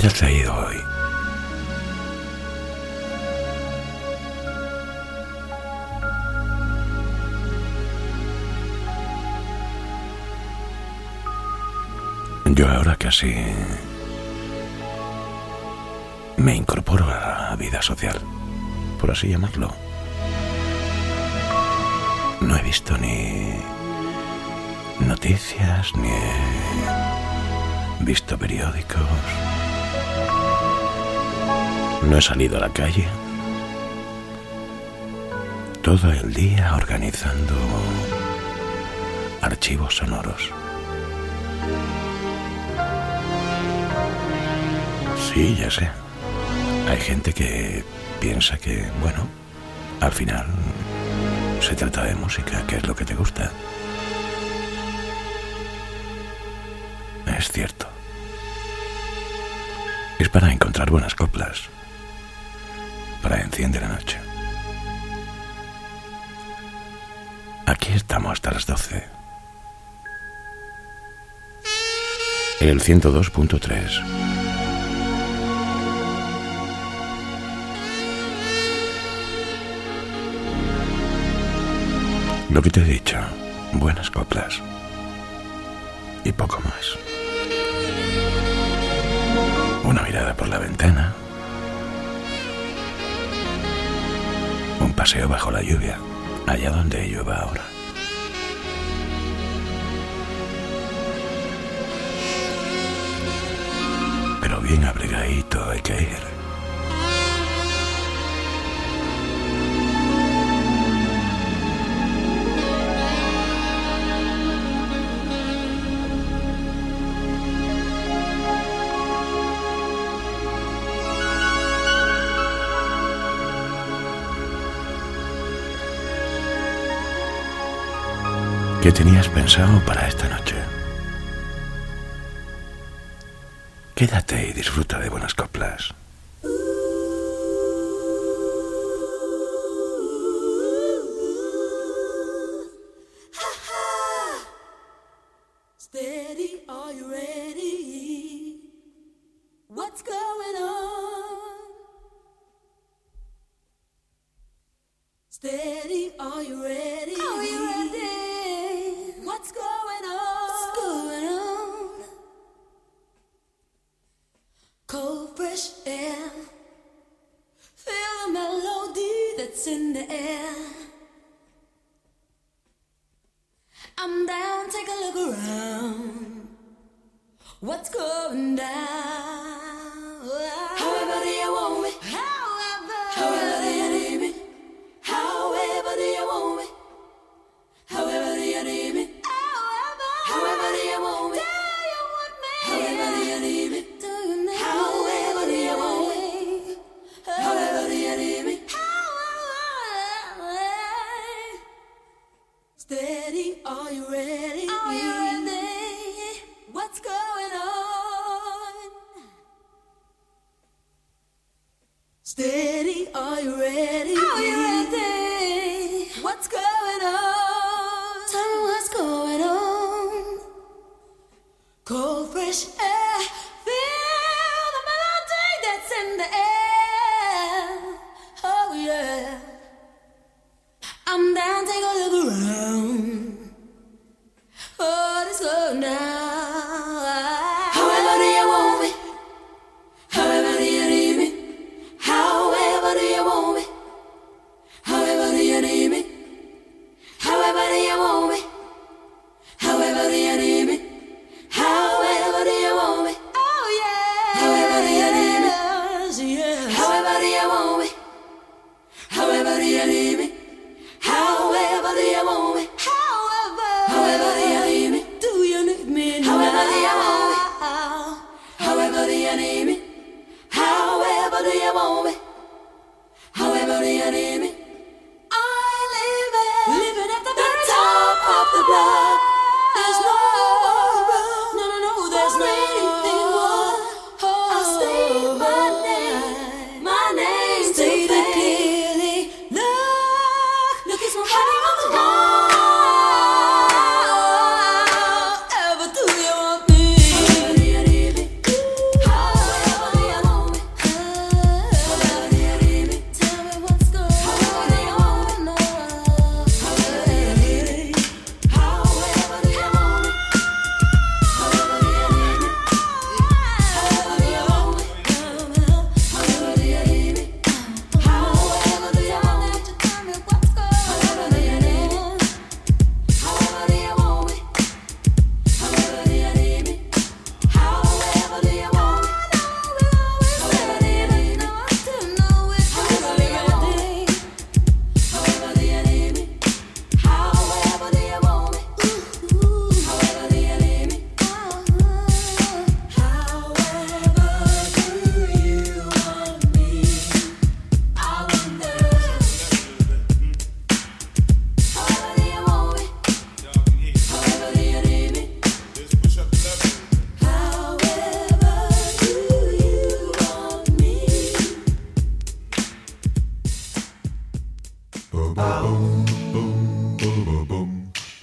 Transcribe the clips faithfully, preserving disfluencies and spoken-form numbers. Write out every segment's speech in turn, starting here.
hayas traído hoy. Yo ahora casi me incorporo a la vida social, por así llamarlo. No he visto ni noticias, ni he visto periódicos. No he salido a la calle. Todo el día organizando archivos sonoros. Sí, ya sé. Hay gente que piensa que, bueno, al final se trata de música, que es lo que te gusta. Es cierto. Es para encontrar buenas coplas, para enciender la noche. Aquí estamos hasta las doce. En el ciento dos punto tres. Lo que te he dicho, buenas coplas y poco más. Una mirada por la ventana, un paseo bajo la lluvia, allá donde llueva ahora. Pero bien abrigadito hay que ir. ¿Qué tenías pensado para esta noche? Quédate y disfruta de buenas coplas. Steady, are you ready? What's going on? Steady, are you ready? Are you ready? What's going on? What's going on? Cold, fresh air. Feel the melody that's in the air. I'm down, take a look around. What's going down? However do you want me? However, however do you need me? However do you want me? However do you need me? However do you want me? Do you want me? However do you need me? Do you need me? However do you want me? However do you need me? Steady, are you ready? Are you ready? What's going on? Steady, are you ready? Are you ready? What's going on? Tell me what's going on. Cold, fresh air. Feel the melody that's in the air. Oh yeah. I'm down, take a look around. What is going down? However do you want me? However do you need me? However do you want me? However do you need me? However do you want me? However do you need me? However do you want me? Oh yeah. However do you need me? Yes, yes. However do you want me? However do you need me? However do you want me? However, however do you need me? Do you need me? However do you want me? However do you need me? However do you want me? However do you need me? I'm living, living at the, the very top, top of the block. There's no more, no, no, no, there's no anything more. Oh, I'll state my name, my name, state it clearly. Look, look, it's my body on the wall. Ever do you want me? However do you need me? However do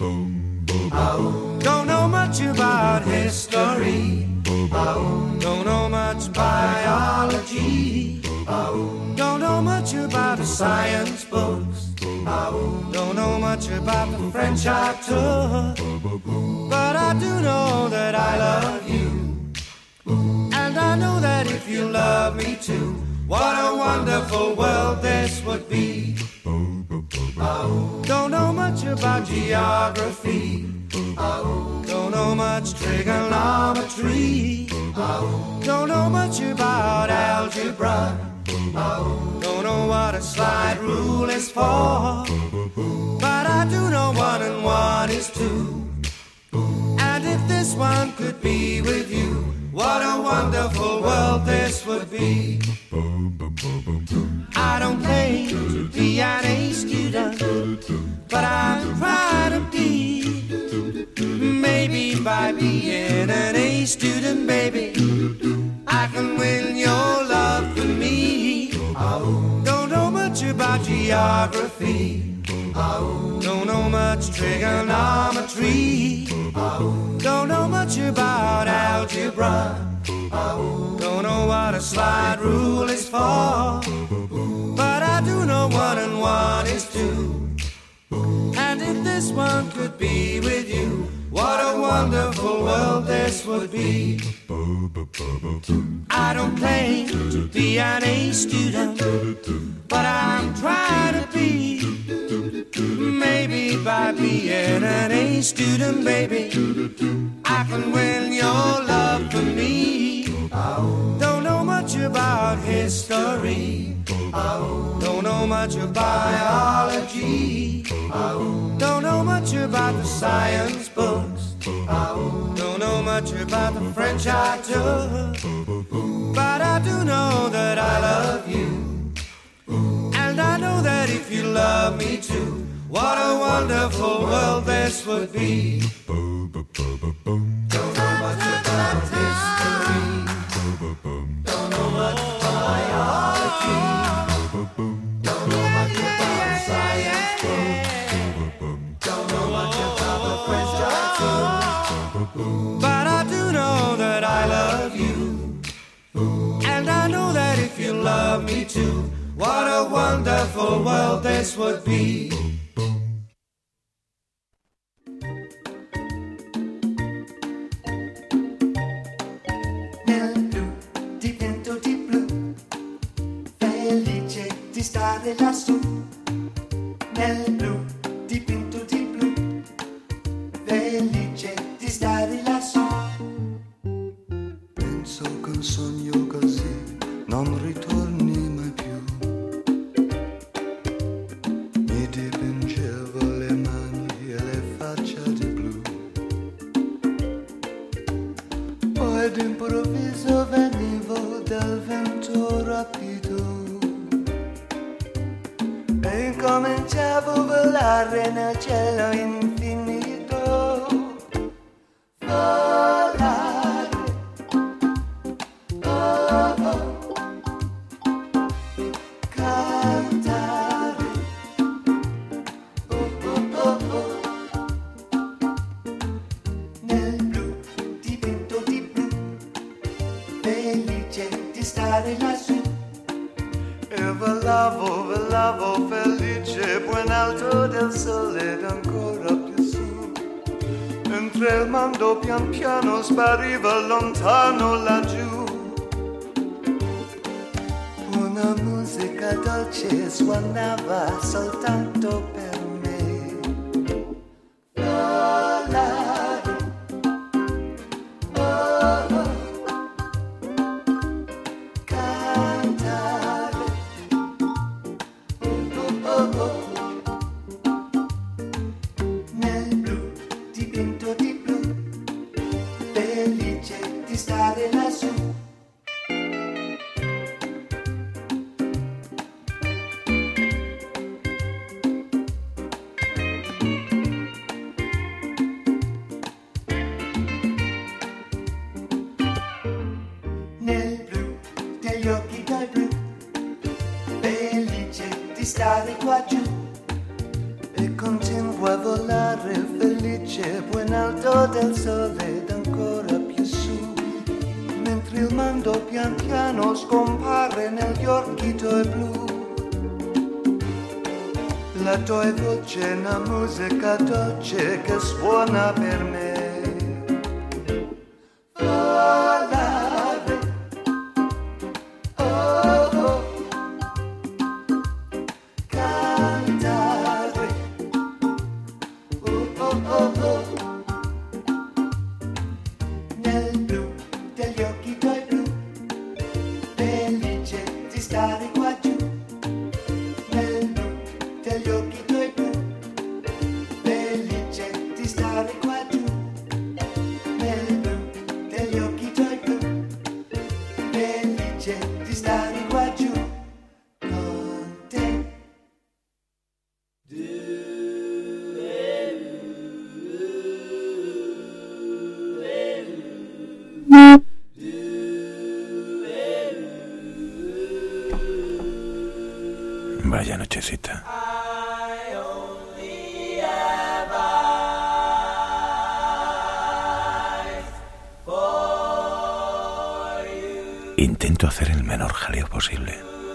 Don't know much about history. Don't know much biology. Don't know much about the science books. Don't know much about the French I took. But I do know that I love you. And I know that if you love me too, what a wonderful world this would be. Don't know much about geography. Don't know much trigonometry. Don't know much about algebra. Don't know what a slide rule is for. But I do know one and one is two. And if this one could be with you, what a wonderful world this would be. I don't claim to be an A student, but I'm trying to be. Maybe by being an A student, baby, I can win your love for me. Don't know much about geography. Don't know much trigonometry. Don't know much about algebra. Don't know what a slide rule is for. But I do know one and one is two. And if this one could be with you, what a wonderful world this would be. I don't claim to be an A student, but I'm trying to be. Maybe by being an A student, baby, I can win your love for me. Don't know much about history. Don't know much about biology. Don't know much about the science books. Don't know much about the French I took. But I do know that I love you. And I know that if you love me too, what a wonderful world this would be. Don't know much about history. Don't know much biology. Don't know much about science books. Don't know much about the French I took. But I do know that I love you. And I know that if you love me too, what a wonderful world this would be. Nel blu, dipinto di blu, felice di stare lassù. Nel blu, dipinto di blu, felice di stare lassù. Penso che un sogno così non ritorni mai più. Mi dipingevo le mani e le facce di blu. Poi d'improvviso venivo dal vento rapido e incominciavo a volare nel cielo infinito. Volare, oh oh, cantare, oh oh oh oh. Nel blu, dipinto di blu, felice di stare lassù. E volavo, volavo felice, poi in alto del sole ed ancora più su. Mentre il mondo pian piano spariva lontano laggiù. Una musica dolce suonava soltanto per me. Volare, oh oh, cantare, oh oh oh. Nel blu, dipinto di blu, felice di stare lassù. felice poi in alto del sole ed ancora più su, mentre il mondo pian piano scompare negli occhi tuoi blu. La tua voce è una musica dolce che suona per me. Volare, oh oh, cantare, oh oh oh oh, nel blu degli occhi tuoi blu, felice di stare qua giù. Nel blu degli occhi tuoi blu, felice di stare qua giù. Nel blu degli occhi tuoi blu, felice di stare qua giù con te. Vaya nochecita. Intento hacer el menor jaleo posible.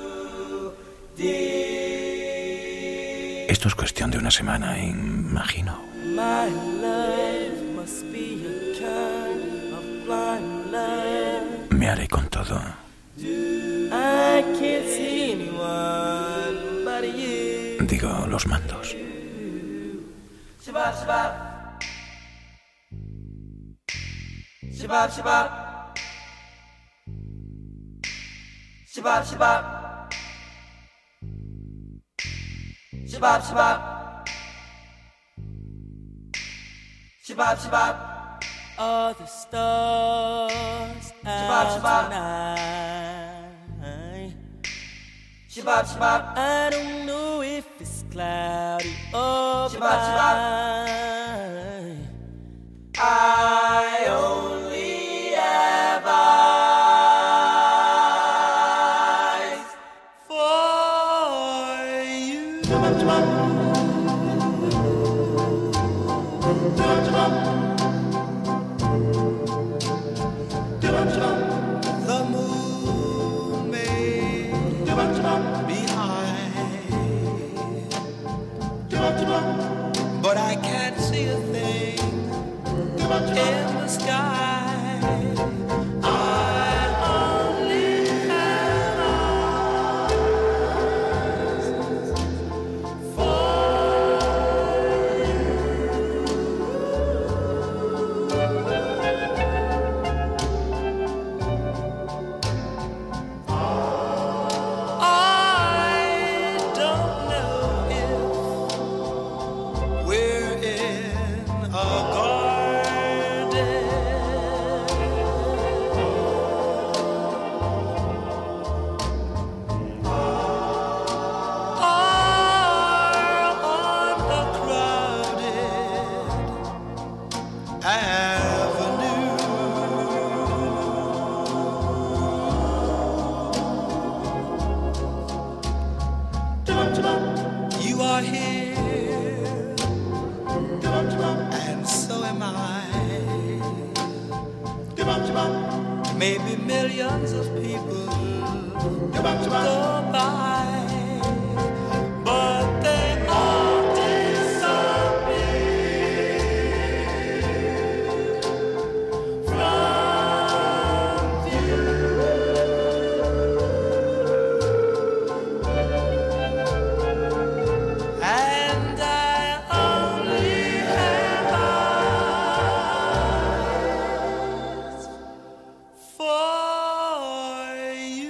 Esto es cuestión de una semana, imagino. My life must be a kind of blind life. Me haré con todo. I can't see anyone but you. Digo, los mandos. Shabab, shabab. Shabab, shabab. Shabab, shabab. Shabab, shabab. Shabab, shabab. All the stars out tonight. Shabab, shabab. I don't know if it's cloudy or bright. I only have eyes for you. The moon may be high, but I can't see a thing in the sky. I only have eyes for I don't know if we're in a garden or on a crowded avenue. You are here, and so am I. Maybe millions of people go by, but they all disappear from view. And I only have eyes for you.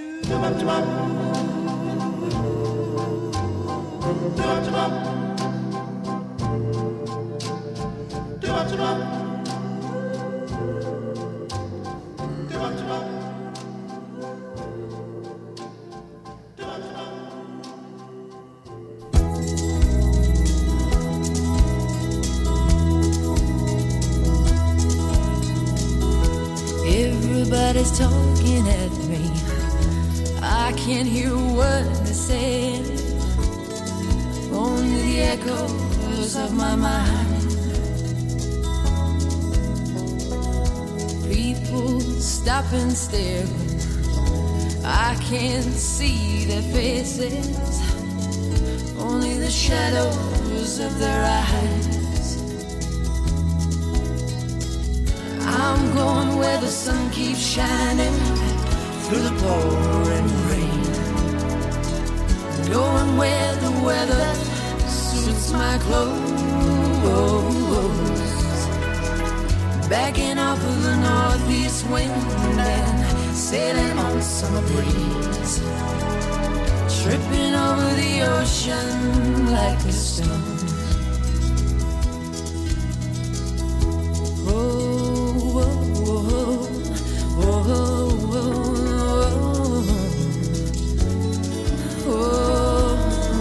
Everybody's talking at me. I can't hear a word they're saying. Only the echoes of my mind. stop and stare. I can't see their faces, only the shadows of their eyes. I'm going where the sun keeps shining through the pouring rain, going where the weather suits my clothes, backing off of the northeast wind and sailing on summer breeze, tripping over the ocean like a stone. Oh, oh, oh, oh, oh, oh.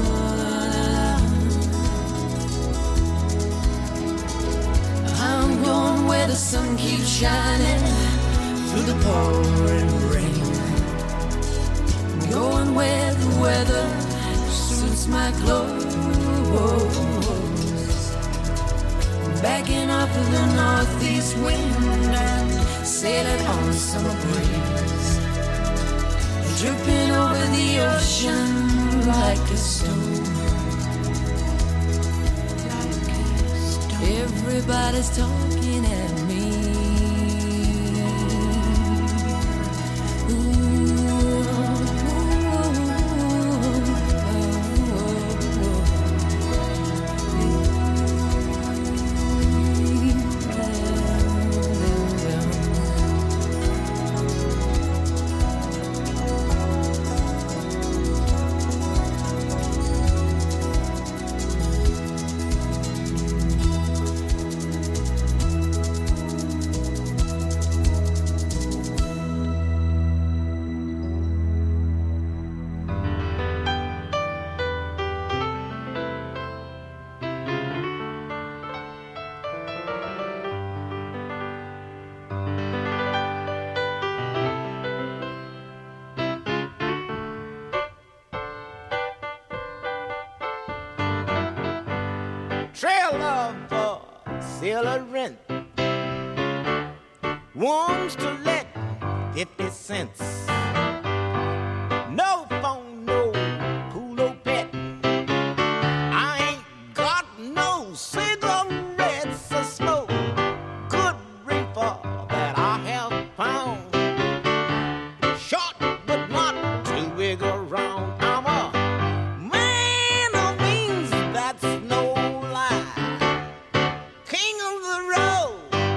I'm going where the sun keeps shining through the pouring rain, going where the weather suits my clothes, backing off of the northeast wind and sailing on summer breeze, dripping over the ocean like a stone. Everybody's talking at me. Rent wants to let fifty cents. No phone, no pool, no pet. I ain't got no cigarettes or smoke. Good reefer that I have found. Short but not too big around. I'm a man of means, that's no lie. King of the road.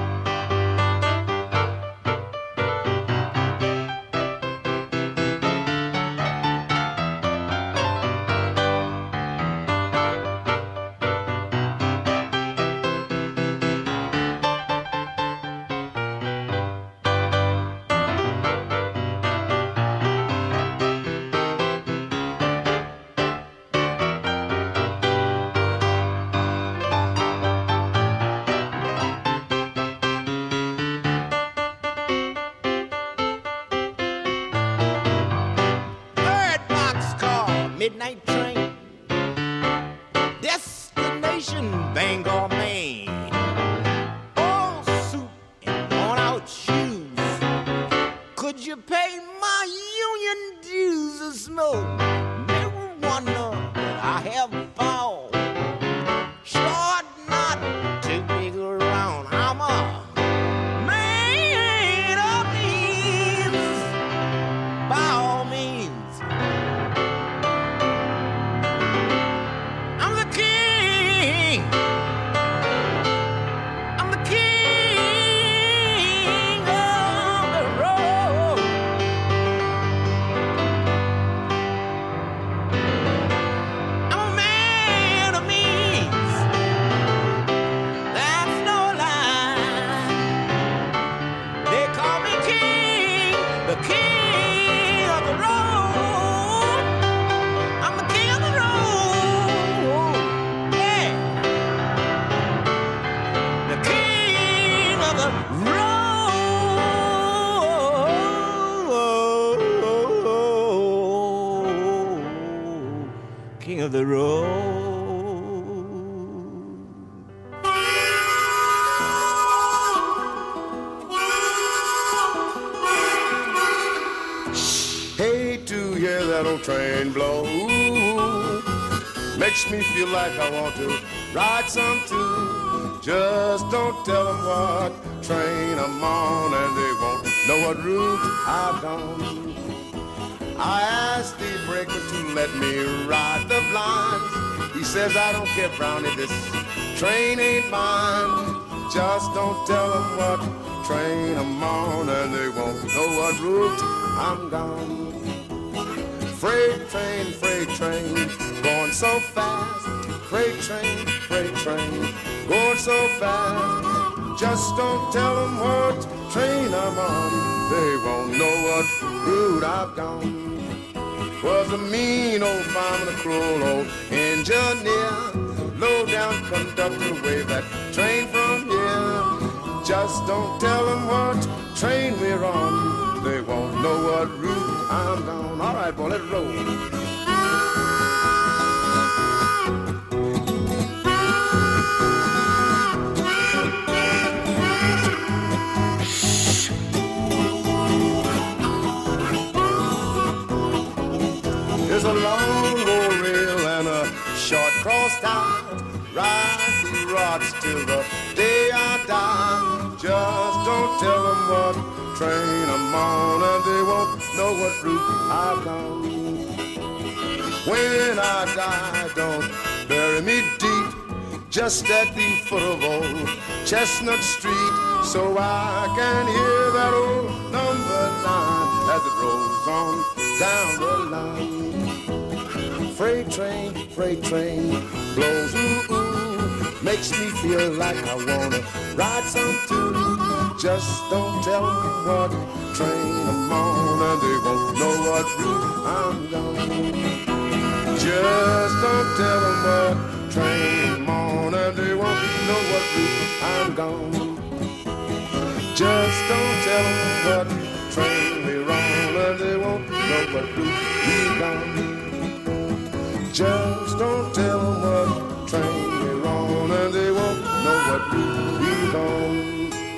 Midnight train, destination Bangor, Maine. All suit and worn out shoes. Could you pay my union dues or smoke marijuana that I have found? Short, not too big around. I'm a man of means, by all means. old train blow. Ooh, makes me feel like I want to ride some too. Just don't tell them what train I'm on, and they won't know what route I've gone. I asked the breaker to let me ride the blinds. He says, I don't care, Brownie, this train ain't mine. Just don't tell them what train I'm on, and they won't know what route I'm gone. Freight train, freight train, going so fast. Freight train, freight train, going so fast. Just don't tell them what train I'm on. They won't know what route I've gone. Was a mean old fireman, a cruel old engineer. Low down conductor, wave that train from here. Just don't tell them what train we're on. They won't know what route I'm gone. All right, boy, let it roll. There's a long old rail and a short cross tie. Ride these rods till the day I die. Just don't tell them what train I'm on, and they won't know what route I've gone. When I die, don't bury me deep, just at the foot of old Chestnut Street, so I can hear that old number nine as it rolls on down the line. Freight train, freight train, blows ooh ooh, makes me feel like I wanna ride some too. Just don't tell me what train I'm on, and they won't know what route I'm gone. Just don't tell them what train I'm on, and they won't know what route I'm gone. Just don't tell them what train we're on, and they won't know what route we're gone. Just don't tell them what train we're on, and they won't know what route we're gone.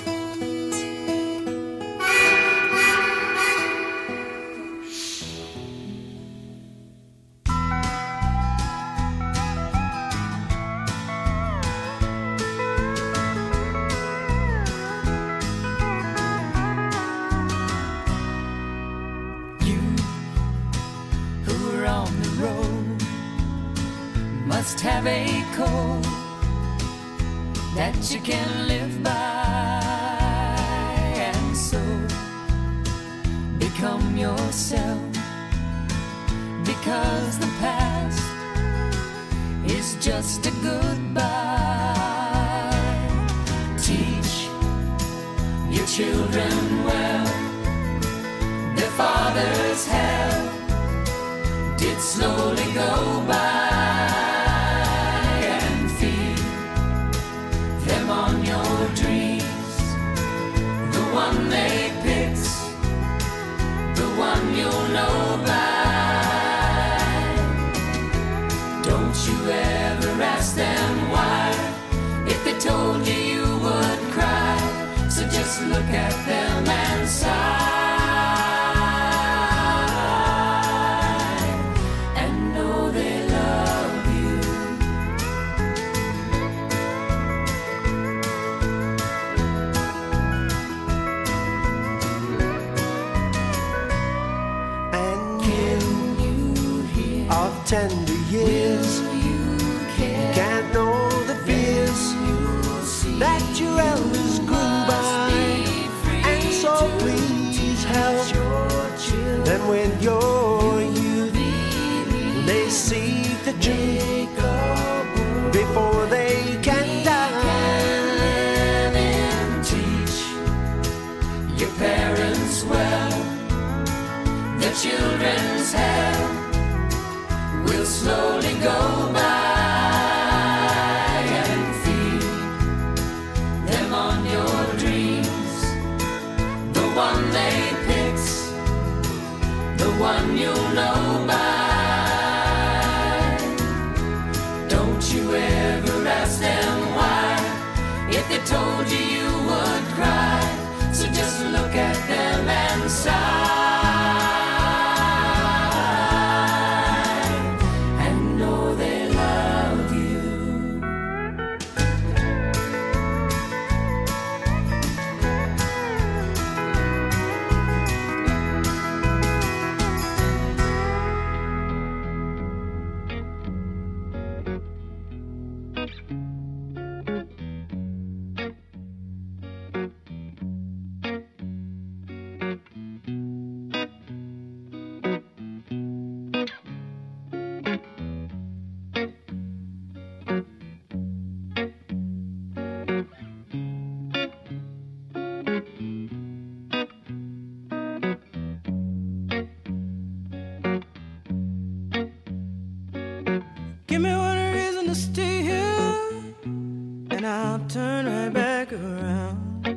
Must have a code that you can live by, and so become yourself, because the past is just a goodbye. Teach your children well, their father's hell did slowly go by. On your dreams, the one they picked, the one you'll know by. Don't you ever ask them why, if they told you you would cry. So just look at them and sigh, and know they love you. Tender years, you can't know the fears that your elders grew by, and so please help them with your youth. They seek the truth before they can die. And teach your parents well, their children's hell will slowly go by, and feed them on your dreams, the one they picked, the one you'll know by. Don't you ever ask them why, if they told you you would cry. So just look at them and sigh. around.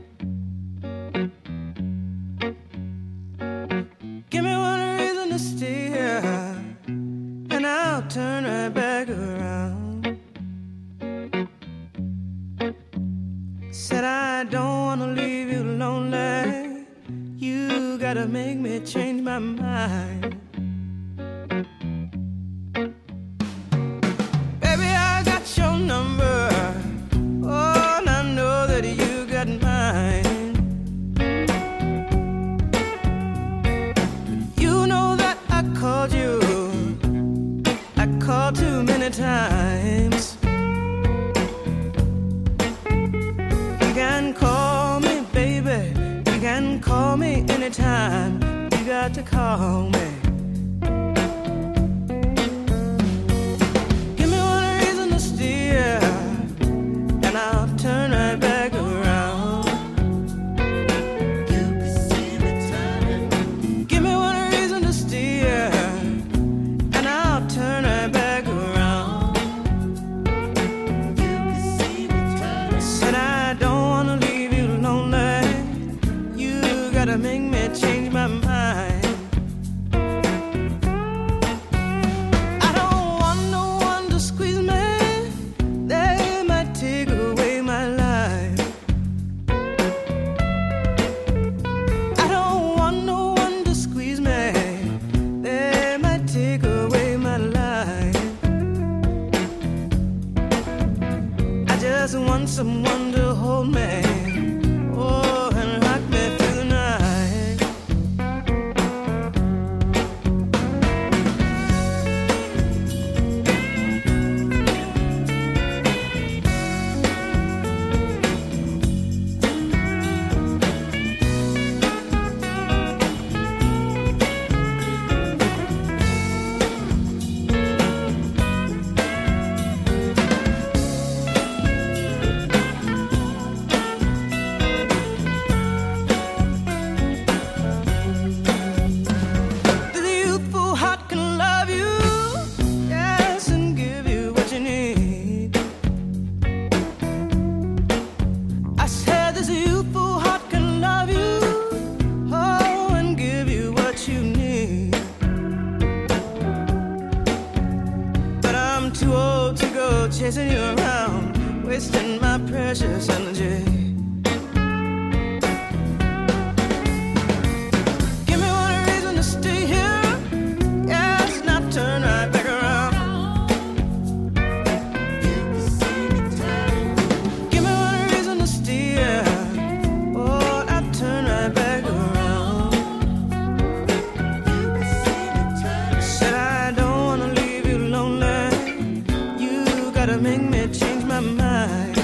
Give me one reason to stay here, and I'll turn right back around. Said I don't wanna leave you lonely. You gotta make me change my mind. Baby, I got your number. Oh, and I know that you got mine. You know that I called you. I called too many times. You can call me, baby. You can call me anytime. You got to call me. Give me one reason to steer, and I'll turn right back around. You can see me turning. Give me one reason to steer, and I'll turn right back around. You can see me turning. Said I don't wanna leave you lonely. You gotta make me change my mind. I don't want no one to squeeze me. They might take away my life. I don't want no one to squeeze me. They might take away my life. I just want someone to hold me. Oh, and rock me through the night. The youthful heart can love you, yes, and give you what you need. I said this youthful heart can love you, oh, and give you what you need. But I'm too old to go chasing you around, wasting my precious energy. Give me one reason to stay here, yes, now turn right back around. Give me one reason to stay here, oh, now turn right back around. Said I don't wanna leave you lonely. You gotta make me change my mind.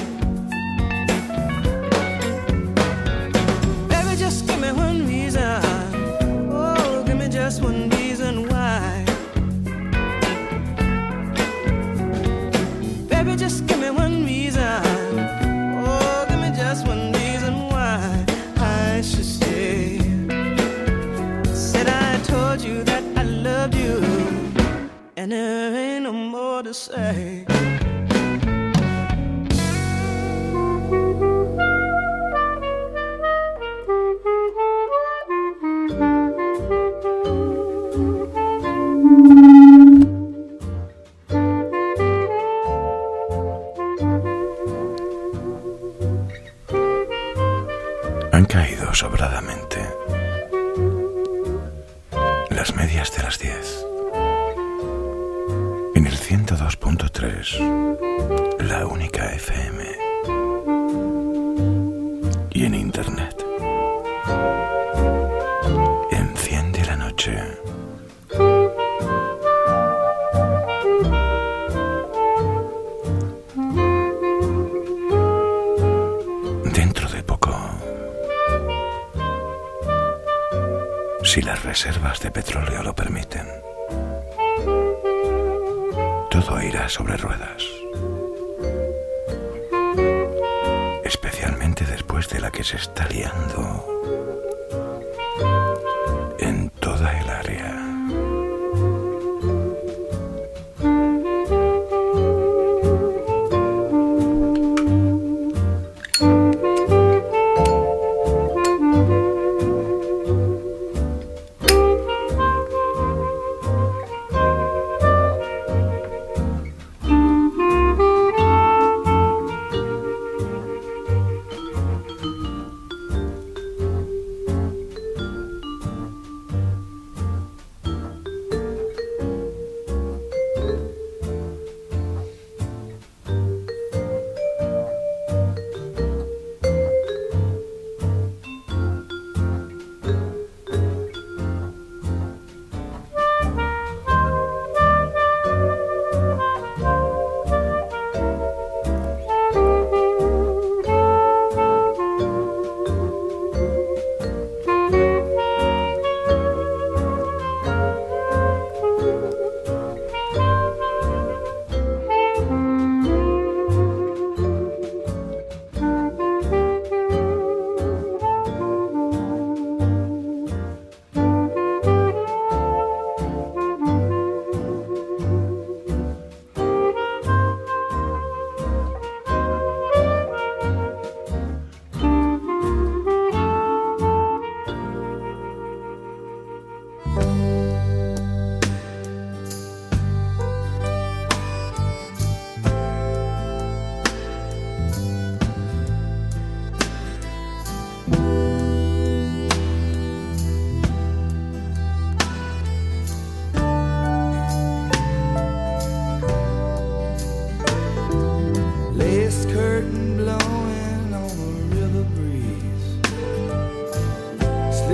Baby, just give me one reason. Oh, give me just one reason why. Baby, just give me one reason. Oh, give me just one reason why I should stay. Said I told you that I loved you, and there ain't no more to say. Han caído sobradamente las medias de las diez. En el ciento dos punto tres, la única F M. Y en internet. Enciende la noche. Dentro de poco, si las reservas de petróleo lo permiten, todo irá sobre ruedas. Especialmente después de la que se está liando en toda el área.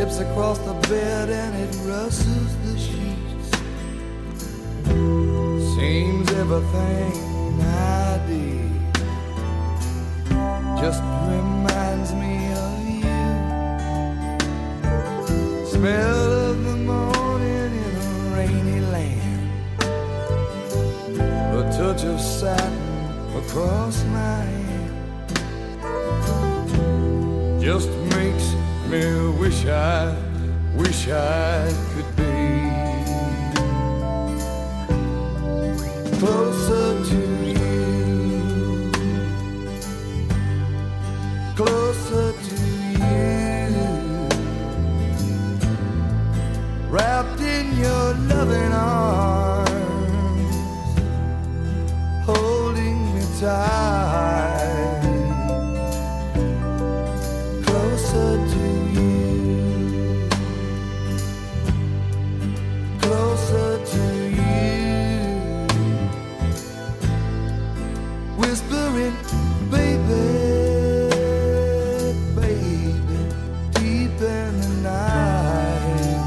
slips across the bed and it rustles the sheets. Seems everything I did just reminds me of you. Smell of the morning in a rainy land, a touch of satin across my hand, just makes me wish I, wish I could be closer to you, closer to you, wrapped in your loving arms, holding me tight, closer to you, closer to you, whispering, baby, baby, deep in the night.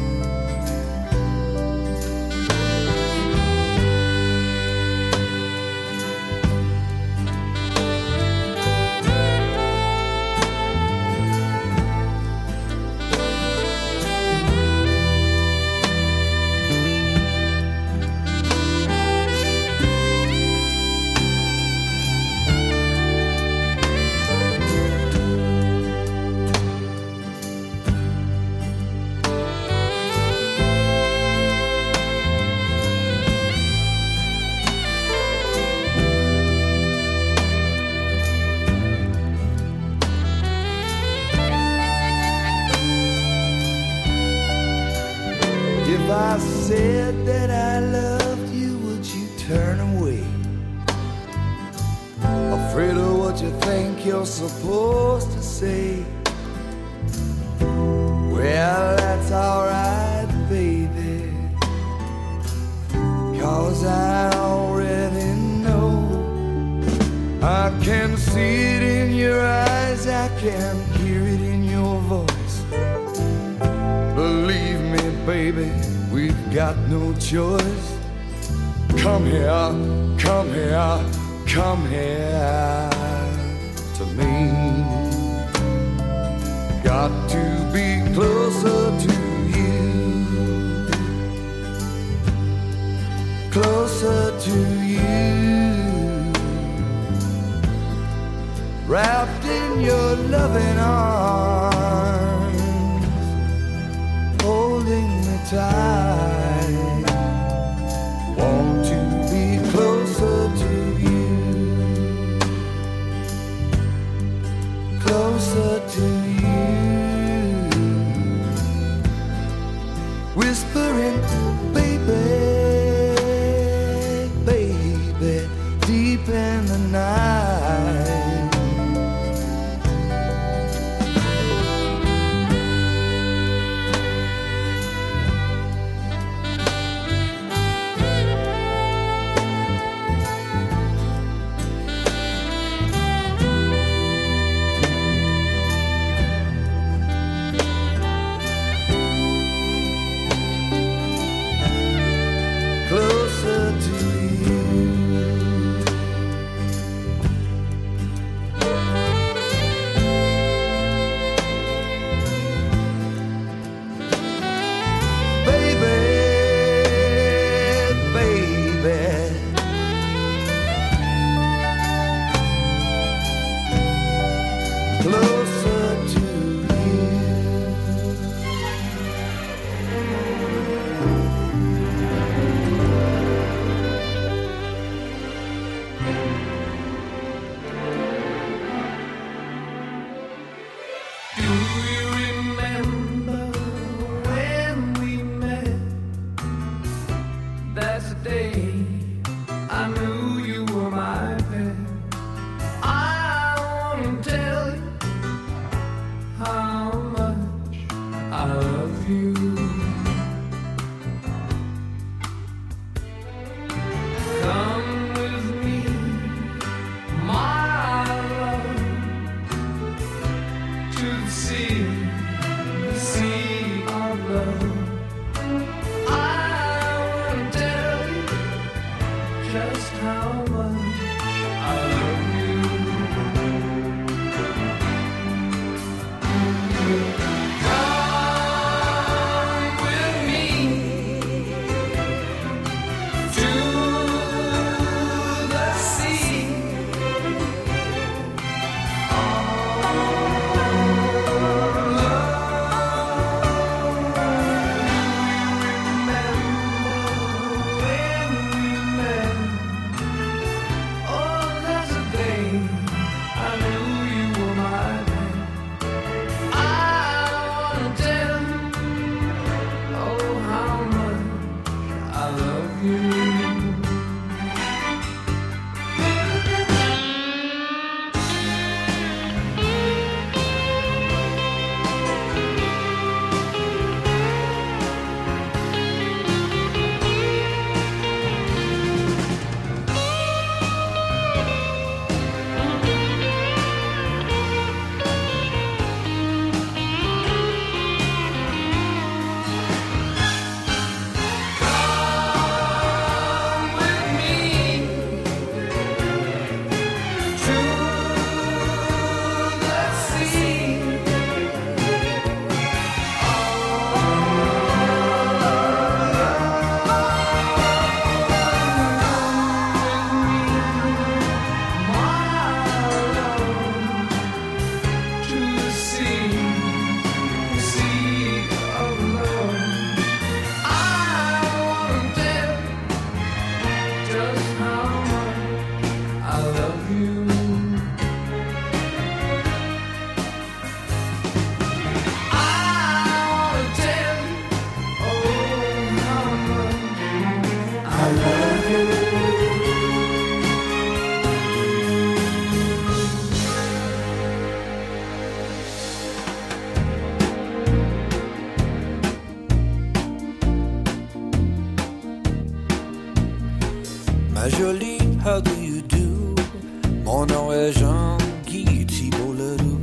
If I said that I loved you, would you turn away? Afraid of what you think you're supposed to say? Well, that's alright, baby, 'cause I already know. I can see it in your eyes, I can hear it in your voice. Believe me, baby, we've got no choice. Come here, come here, come here to me. Got to be closer to you, closer to you, wrapped in your loving arms, holding me tight. Want to be closer to you, closer to you, whispering, baby, baby, deep in the night. Closer to you, baby, baby, closer to you. Do you remember when we met? That's the day I knew you were my pet. I want to tell you how much I love you. Come with me, my love, to the sea, the sea love. I wanna tell you just how much I love you. Come with me to the sea. Ma jolie, how do you do? Mon nom est Jean-Guy Thibault-Ledoux.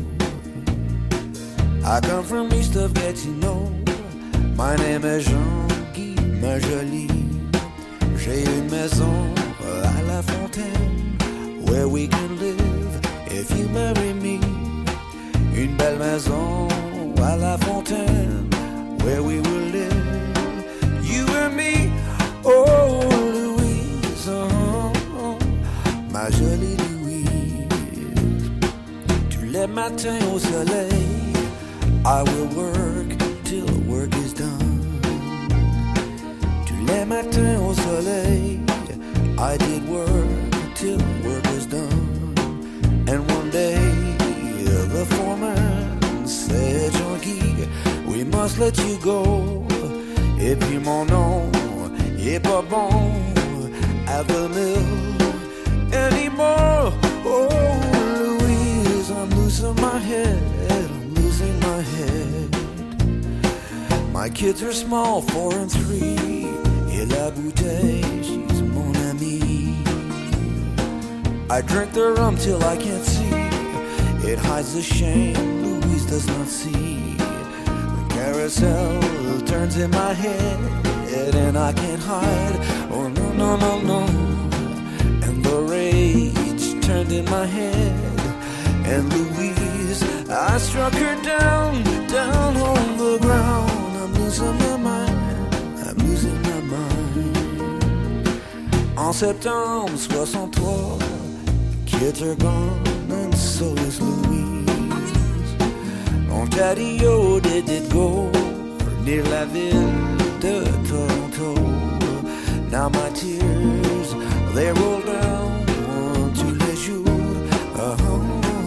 I come from east of Gatineau. My name est Jean-Guy, ma jolie. J'ai une maison à La Fontaine, where we can live if you marry me. Une belle maison à La Fontaine, where we will live, you and me. Oh, Louise, oh, oh, ma jolie Louise. Tous les matins au soleil, I will work till work is done. Tous les matins au soleil, I did work till work is done. And one day, the foreman said, Jean-Guy, we must let you go. Et puis mon nom est pas bon at the mill anymore. Oh, Louise, I'm losing my head, I'm losing my head. My kids are small, four and three. Et la bouteille, she's mon amie. I drink the rum till I can't see. It hides the shame Louise does not see. The carousel turns in my head, and I can't hide. Oh no, no, no, no. And the rage turned in my head. And Louise, I struck her down, down on the ground. I'm losing my mind, I'm losing my mind. En septembre soixante-trois, kids are gone and so is Louise. Ontario did it go near la ville de Toronto. Now my tears, they roll down tous les jours. Uh-huh.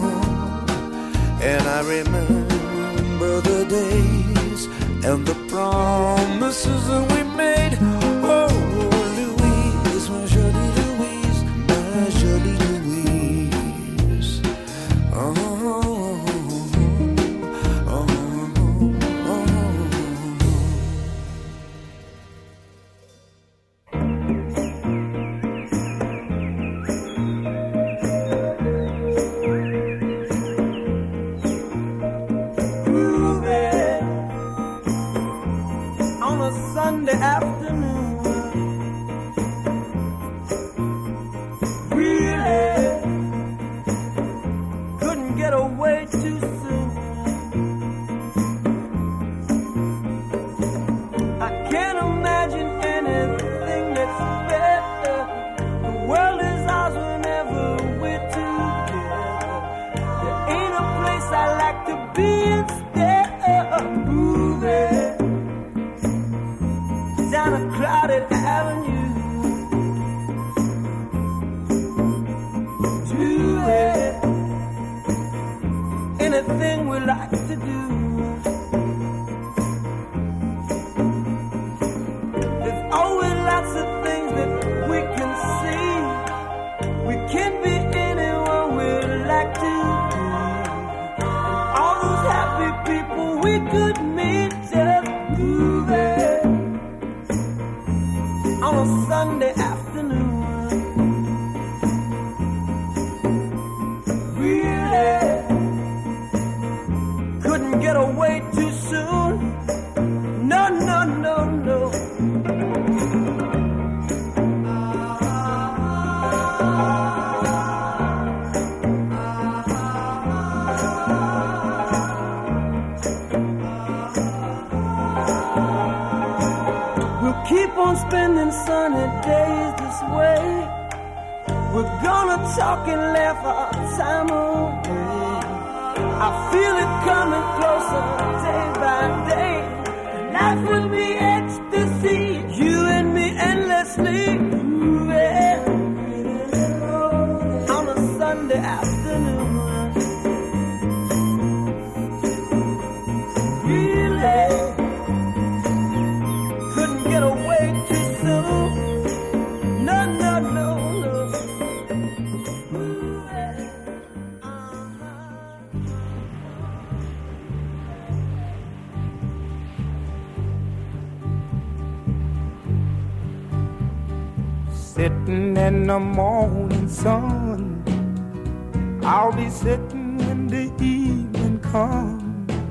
And I remember the days and the promises that we made. Oh, Louise, my jolie Louise, my jolie Louise. Oh, oh, oh, oh. Sunday afternoon. Really couldn't get away too soon. I can't imagine anything that's better. The world is ours whenever we're together. There ain't a place I like to be instead of moving down a crowded avenue. Do it, anything we like to do. There's always lots of things that we can see. We can be anyone we like to be. And all those happy people we could meet just moving on a Sunday afternoon. Really couldn't get away too soon. No, no, no, no. We'll keep on spending sunny days this way. We're gonna talk and laugh our time away. I feel it coming closer day by day. Life will be ecstasy, you and me endlessly. Ooh, yeah. On a Sunday afternoon. Really couldn't get away too soon. No, no, no, no. Ooh, yeah. Sitting in the morning sun, I'll be sitting when the evening comes,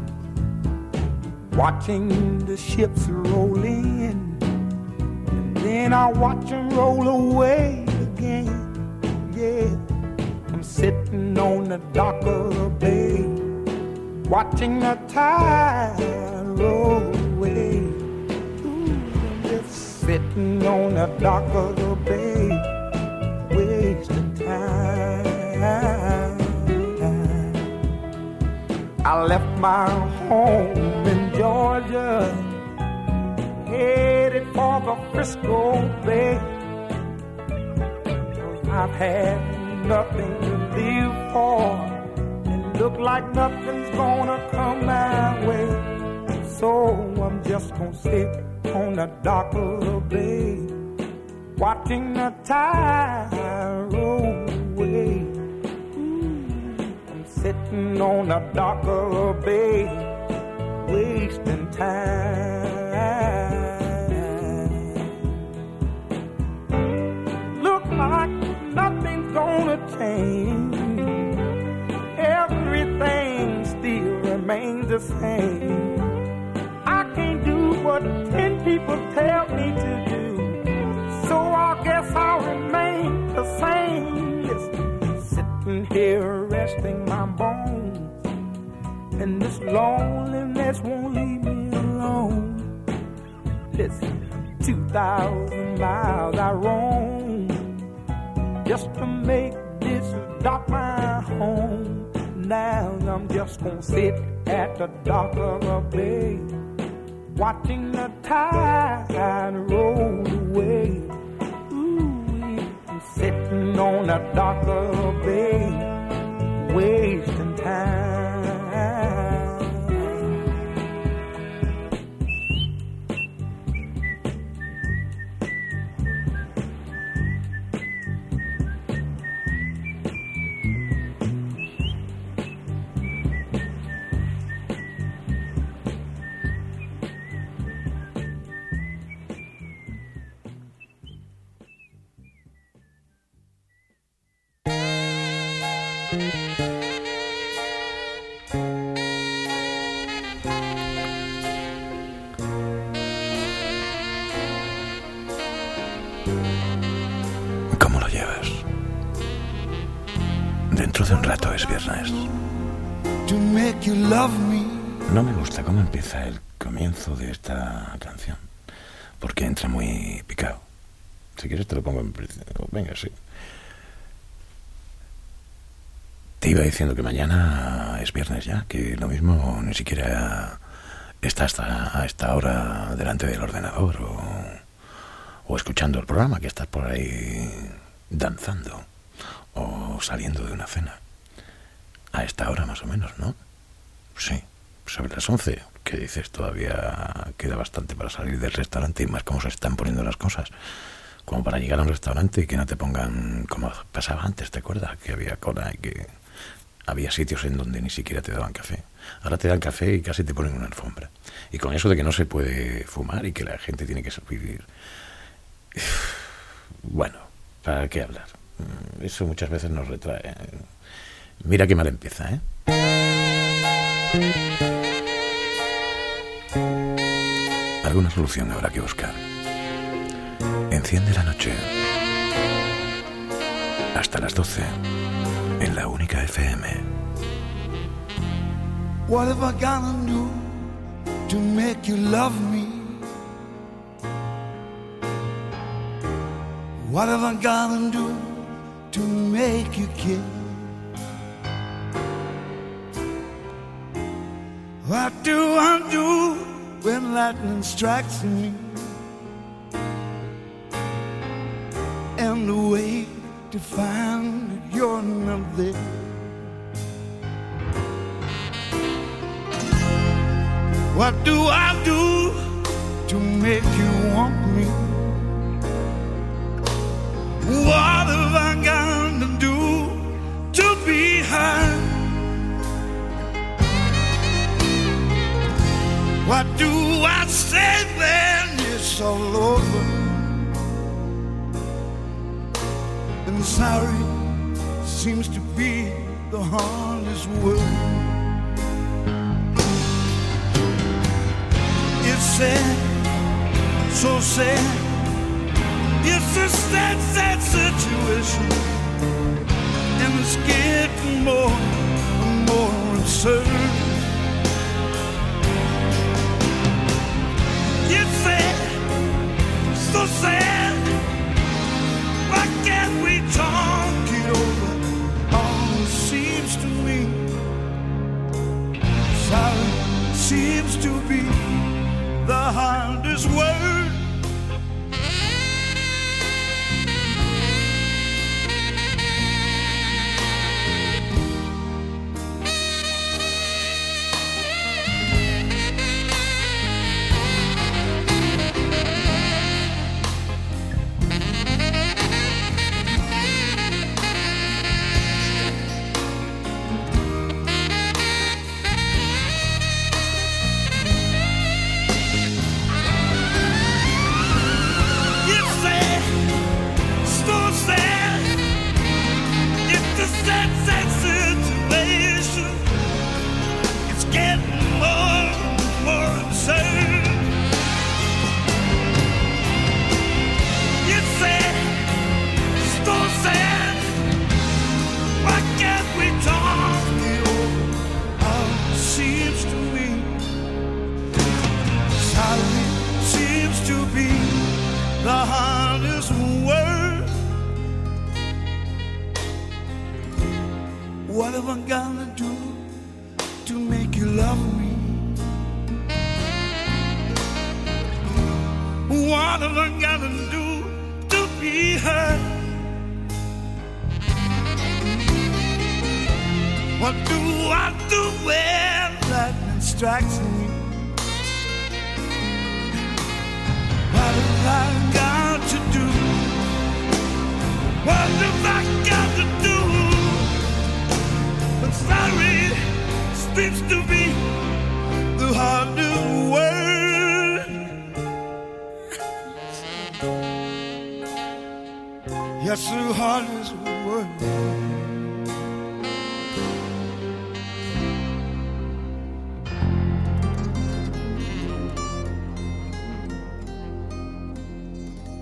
watching the ships roll in, and then I'll watch them roll away again. Yeah, I'm sitting on the dock of the bay, watching the tide roll away. Ooh, I'm just sitting on the dock of the bay, wasting time. I left my home in Georgia, headed for the Frisco Bay. I've had nothing to live for, and look like nothing's gonna come my way. So I'm just gonna sit on the dock of the bay, watching the tide roll away. Sitting on the dock of the bay, wasting time. Look like nothing's gonna change. Everything still remains the same. I can't do what ten people tell me to do, so I guess I'll remain the same. Listen, sitting here resting my bones, and this loneliness won't leave me alone. Listen, two thousand miles I roam just to make this dock my home. Now I'm just gonna sit at the dock of a bay, watching the tide roll away. Ooh, I'm sitting on the dock of a bay, wasting time. Dentro de un rato es viernes. to make you love me. No me gusta cómo empieza el comienzo de esta canción, porque entra muy picado. Si quieres te lo pongo en principio. Venga, sí. Te iba diciendo que mañana es viernes ya, que lo mismo ni siquiera está hasta a esta hora delante del ordenador o, o escuchando el programa, que estás por ahí danzando o saliendo de una cena. A esta hora más o menos, ¿no? Sí, sobre las once, que dices, todavía queda bastante para salir del restaurante y más cómo se están poniendo las cosas. Como para llegar a un restaurante y que no te pongan como pasaba antes, ¿te acuerdas? Que había cola y que había sitios en donde ni siquiera te daban café. Ahora te dan café y casi te ponen una alfombra. Y con eso de que no se puede fumar y que la gente tiene que vivir... Bueno, ¿para qué hablar? Eso muchas veces nos retrae. Mira qué mal empieza, ¿eh? Alguna solución habrá que buscar. Enciende la noche hasta las doce en la única F M. What have I gotta do to make you love me? What have I gotta do to make you care? What do I do when lightning strikes me and the way to find that you're not there? What do I do to make you want me? What have I got to do to be heard? What do I say when it's all over? And sorry seems to be the hardest word. It's sad, so sad. It's a sad, sad situation, and it's getting more and more absurd. It's sad, so sad. Why can't we talk it over? All it seems to me, sorry seems to be the hardest word. What have I gotta do to make you love me? What have I gotta do to be heard? What do I do when lightning strikes me? What have I got to do? What have I got to do? But sorry seems to be the hardest word. Yes, the hardest word.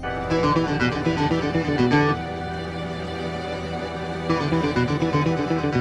Thank you.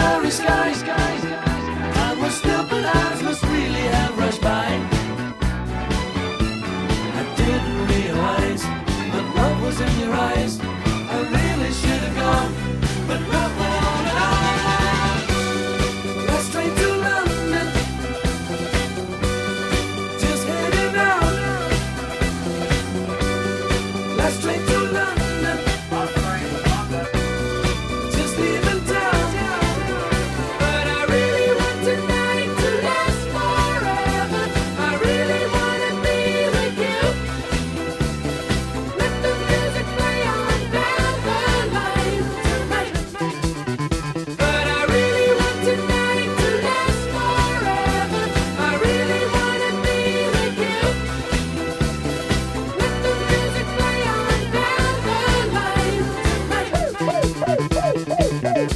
starry sky. Time was still, but eyes must really have rushed by. I didn't realize, but love was in your eyes. I really should have gone, but love went on and on. Last train to London, just heading out. Last train to London, just leaving town. But I really want tonight to last forever. I really want to be with you. Let the music play on down the line tonight. But I really want tonight to last forever. I really want to be with you. Let the music play on down the line tonight.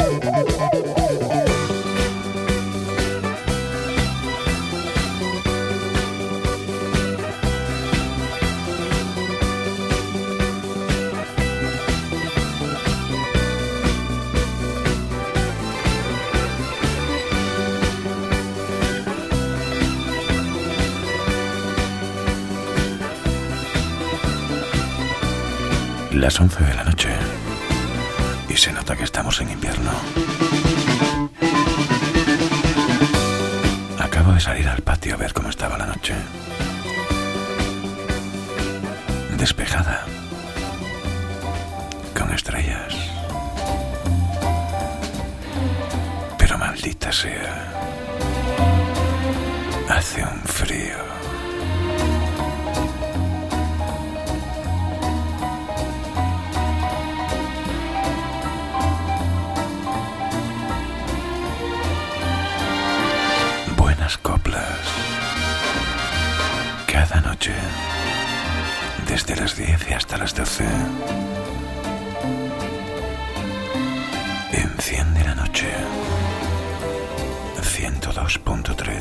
Las once de la noche y se nota que estamos en invierno. Acabo de salir al patio a ver cómo estaba la noche. Despejada, con estrellas. Pero maldita sea, hace un frío. Buenas coplas. Cada noche, desde las diez y hasta las doce. Enciende la noche. ciento dos punto tres.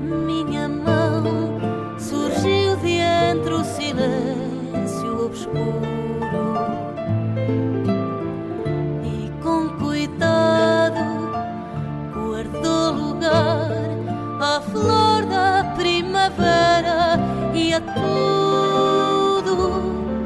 minha mão surgiu de entre o silêncio obscuro e com cuidado guardou lugar à flor da primavera e a tudo.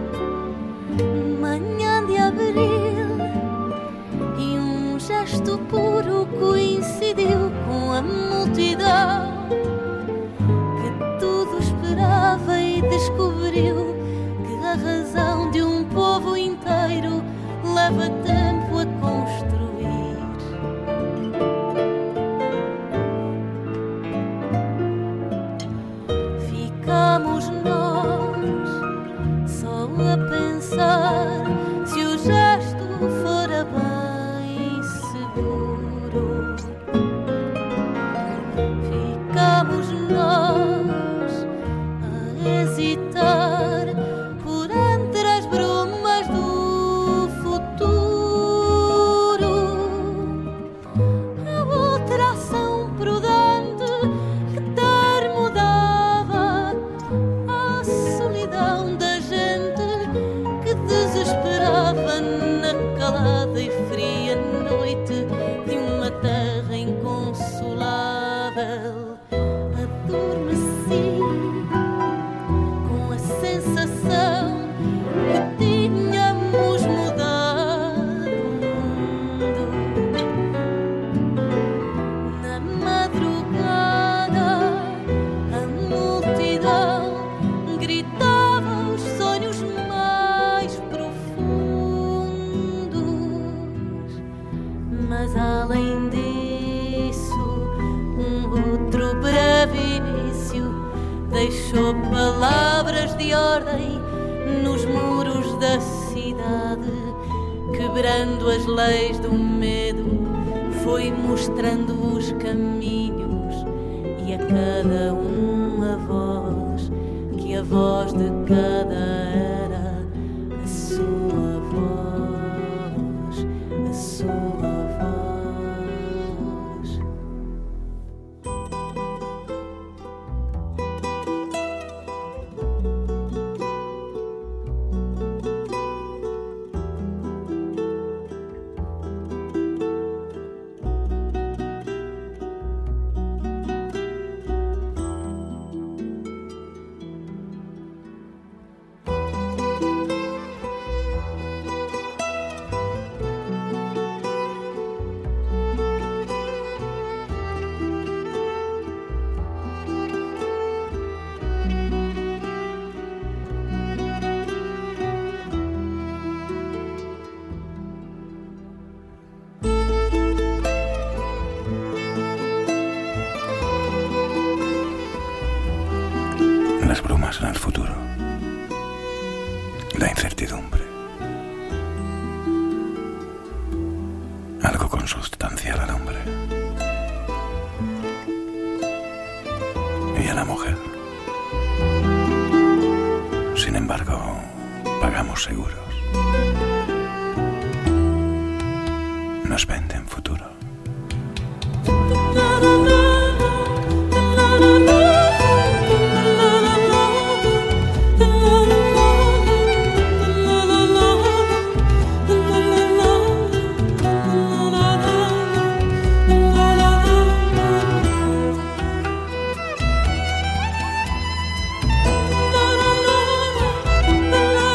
Manhã de abril e um gesto puro coincidiu com a multidão que tudo esperava e descobriu que a razão de um povo inteiro leva tempo a construir. Ficamos nós só a pensar se o gesto fora bem seguro. Ficamos nós a hesitar por entre as brumas do futuro. A outra ação prudente que termo dava à solidão da gente que desesperava na calada e fria noite de uma terra inconsolável. Adormeci com a sensação que tínhamos mudado o mundo. Na madrugada a multidão gritava os sonhos mais profundos, mas além disso um outro breve início deixou palavras de ordem nos muros da cidade, quebrando as leis do medo, foi mostrando os caminhos e a cada um a voz, que a voz de cada era a sua voz, a sua voz. Las brumas en el futuro, la incertidumbre, algo consustancial al hombre y a la mujer. Sin embargo, pagamos seguros. Nos venden futuro.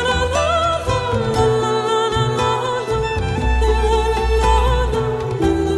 La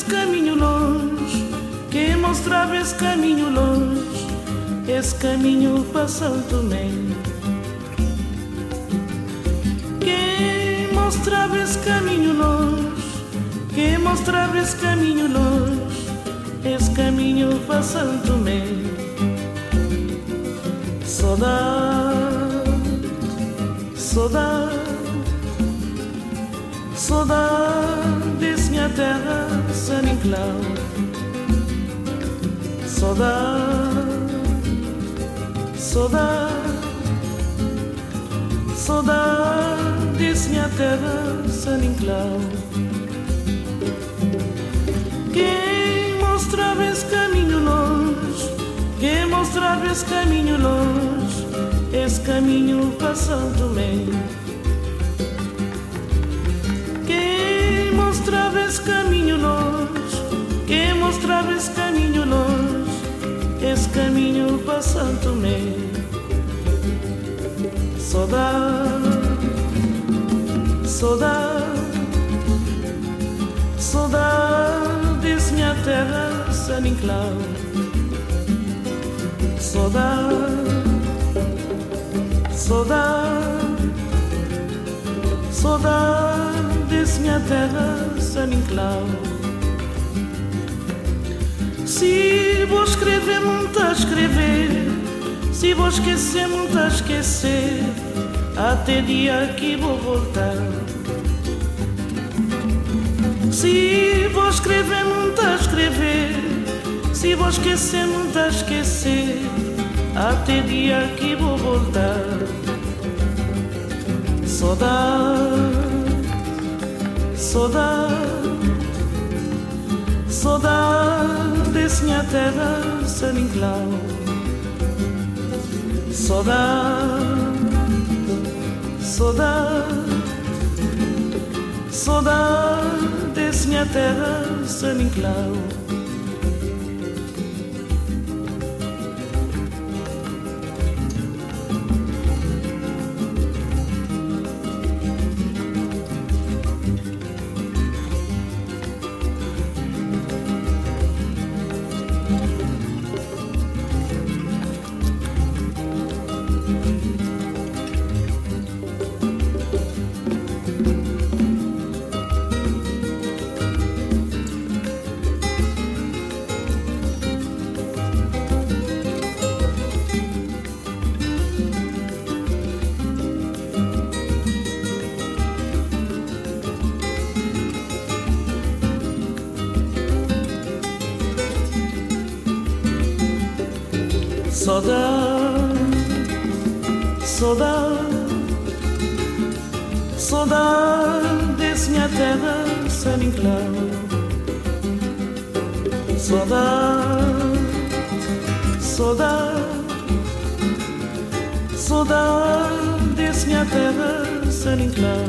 caminho longe, quem mostrava esse caminho longe, esse caminho para São Tomé. Quem mostrava esse caminho longe, quem mostrava esse caminho longe, esse caminho para São Tomé. Saudade, saudade, saudade desse minha terra, São Nicolau. Saudade, saudade, saudade desse minha terra, São Nicolau. Quem mostrava esse caminho longe, quem mostrava esse caminho longe, esse caminho para São Tomé. Quem mostrava esse caminho longe, quem mostrava esse caminho longe, esse caminho para São Tomé. Saudade, saudade, saudade desse minha terra, São Nicolau. Saudade, saudade, saudade desse minha terra, São Nicolau. Se vou escrever, muito a escrever, se vou esquecer, muito a esquecer, até dia que vou voltar. Se vou escrever, muito a escrever, se vou esquecer, muito a esquecer, até dia que vou voltar. Saudade, saudade, saudade desse minha terra, São Nicolau. Saudade, saudade, saudade desse minha terra, São Nicolau. Saudade, saudade, saudade desse minha terra, São Nicolau. Saudade, saudade, saudade desse minha terra, São Nicolau.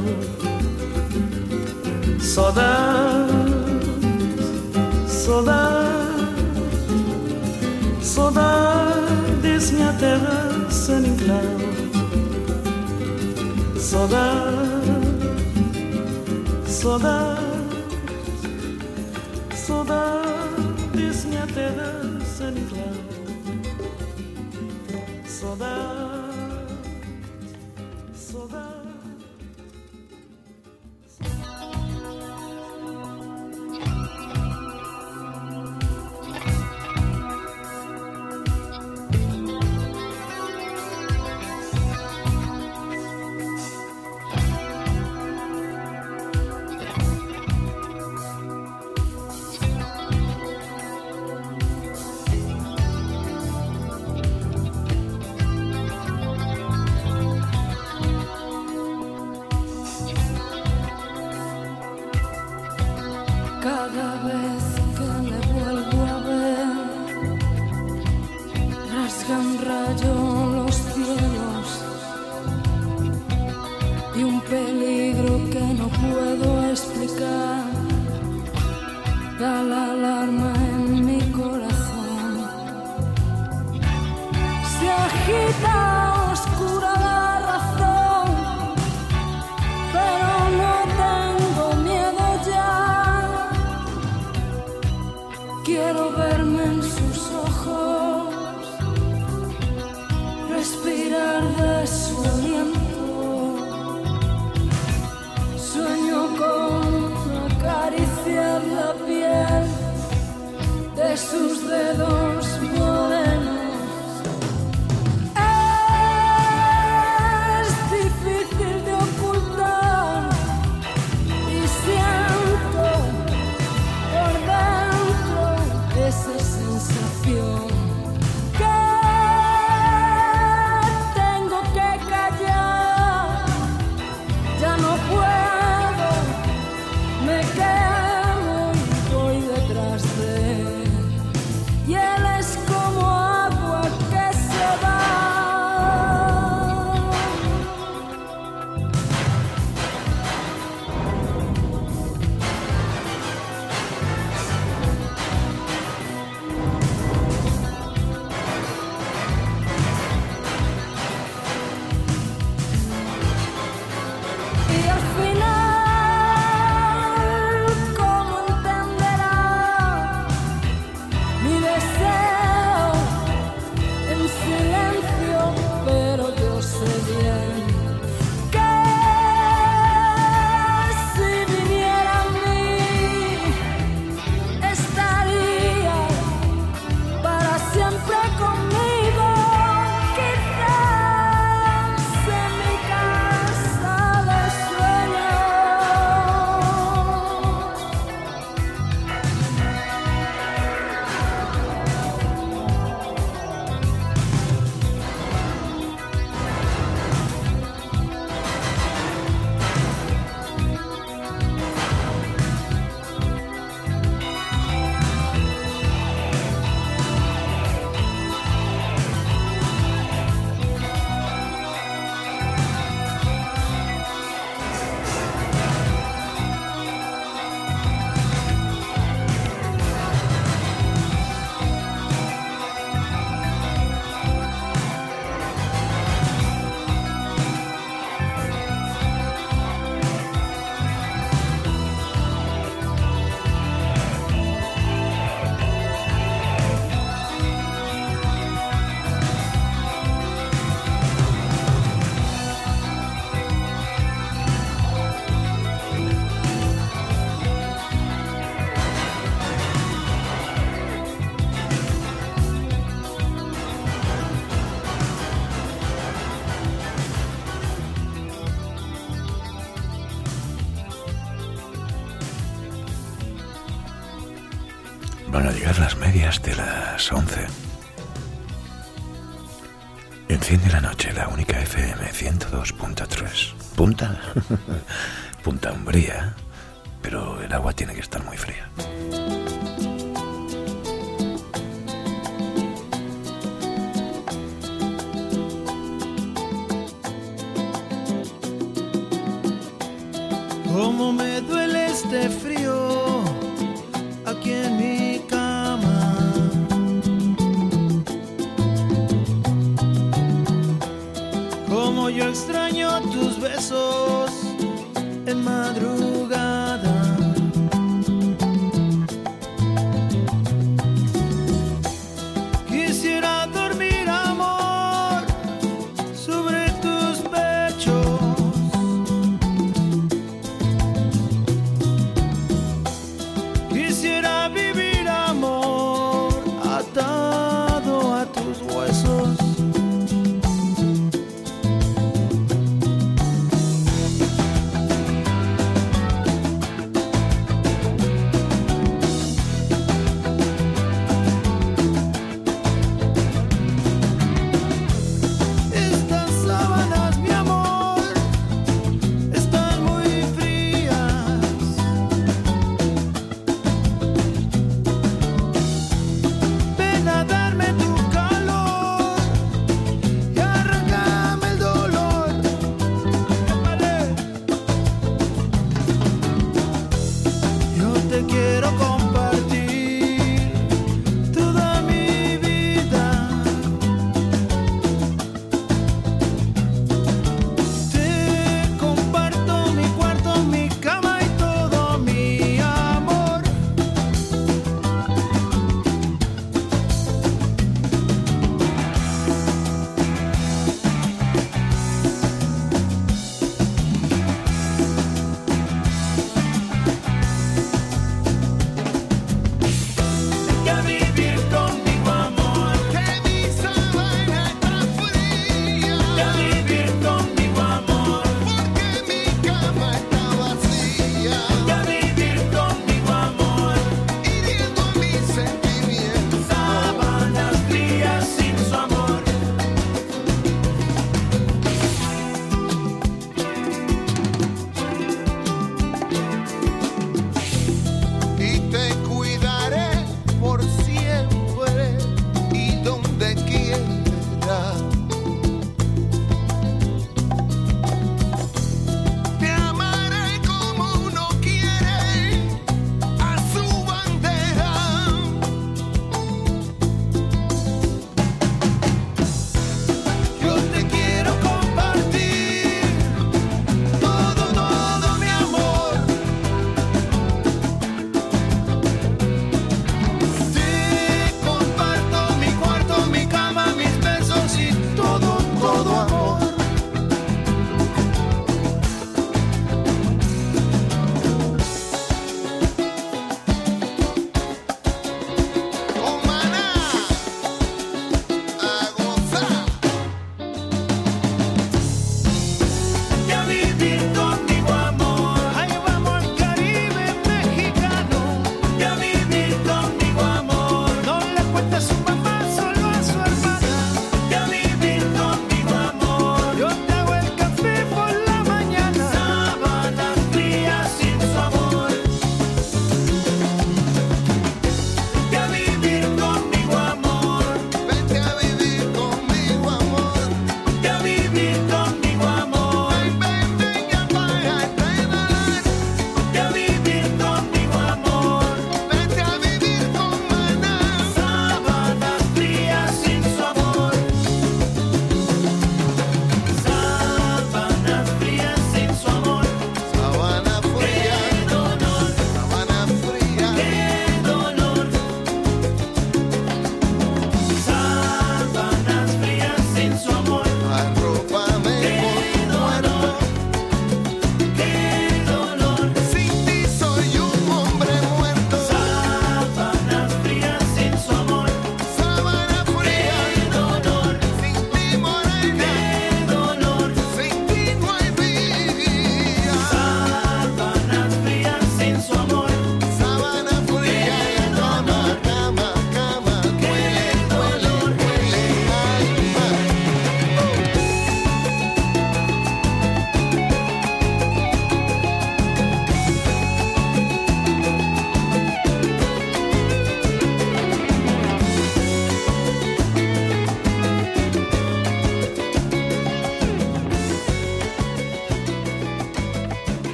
Saudade, saudade, saudade desse minha terra, São Nicolau. Saudade, saudade, saudade desse minha terra, São Nicolau. Saudade, saudade. Cada vez que le vuelvo a ver, rasga un rayo los cielos y un peligro que no puedo explicar da la alarma en mi corazón. Se agita oscura la razón, pero no tengo miedo ya. Van a llegar las medias de las once. Enciende la noche, la única F M ciento dos punto tres. Punta, Punta Umbría, pero el agua tiene que estar muy fría. Cómo me duele este frío aquí en mi cama. Cómo yo extraño tus besos en madrugada. Quisiera dormir, amor, sobre tus pechos. Quisiera vivir, amor, atado a tus huesos.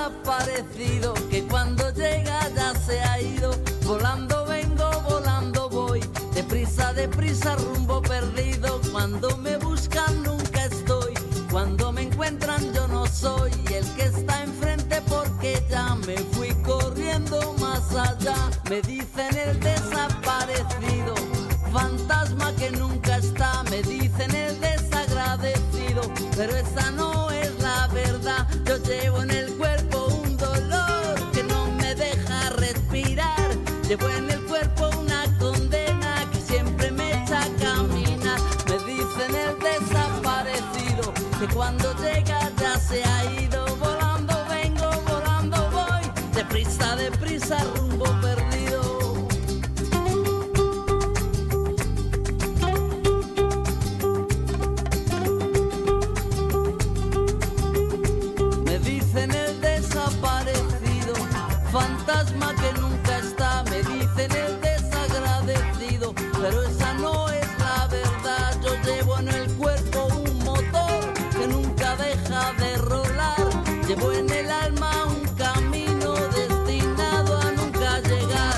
desaparecido, que cuando llega ya se ha ido. Volando vengo, volando voy, deprisa, deprisa, rumbo perdido. Cuando me buscan nunca estoy, cuando me encuentran yo no soy el que está enfrente, porque ya me fui corriendo más allá. Me dicen el desaparecido, fantasma que nunca está. Me dicen el desagradecido, pero esa no es la verdad. Yo llevo en el cuerpo un dolor que no me deja respirar. Llevo en el cuerpo una condena que siempre me echa a caminar. Me dicen el desaparecido, que cuando llega ya se ha ido. Volando vengo, volando voy, deprisa, deprisa, rumbo perdido. Me dicen el desaparecido, fantasma que nunca está. Me dicen el desagradecido, pero esa no es la verdad. Yo llevo en el cuerpo un motor que nunca deja de rolar. Llevo en el alma un camino destinado a nunca llegar.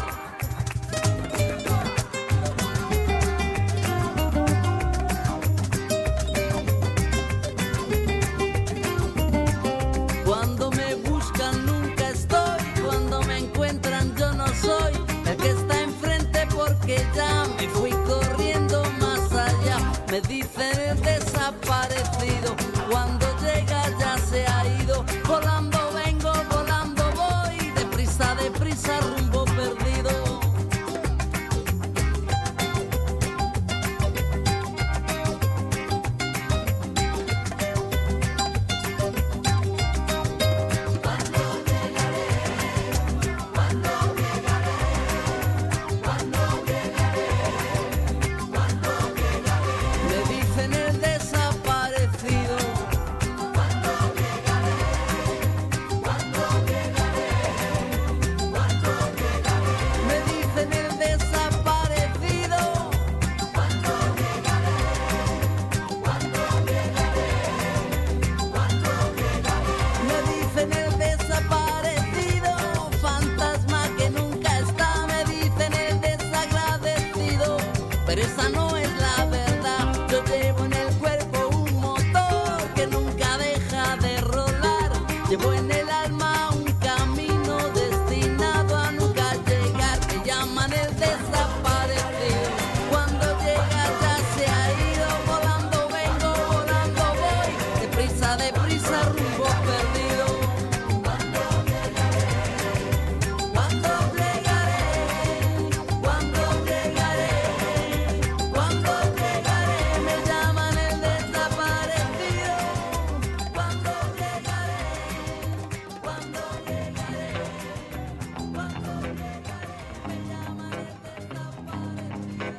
Cuando me buscan nunca estoy, cuando me encuentran yo no soy el que está enfrente, porque ya me fui corriendo más allá. Me dicen el desaparecido, cuando llega ya se ha ido. Volando vengo, volando voy, deprisa, deprisa, rumbo perdido. Me dicen el desaparecido, me dicen el desaparecido, me dicen el desaparecido, fantasma que nunca está. Me dicen el desagradecido, pero esa no es la verdad. Yo llevo en el cuerpo un motor que nunca deja de rolar. Llevo en el alma un camino destinado a nunca llegar. Me llaman el desaparecido, cuando llega ya se ha ido. Volando vengo, volando voy, deprisa, deprisa, rumbo perdido. Cuando llegaré, cuando llegaré, cuando llegaré, me llaman el desaparecido. Cuando llegaré, cuando llegaré, cuando llegaré, me llaman el desaparecido.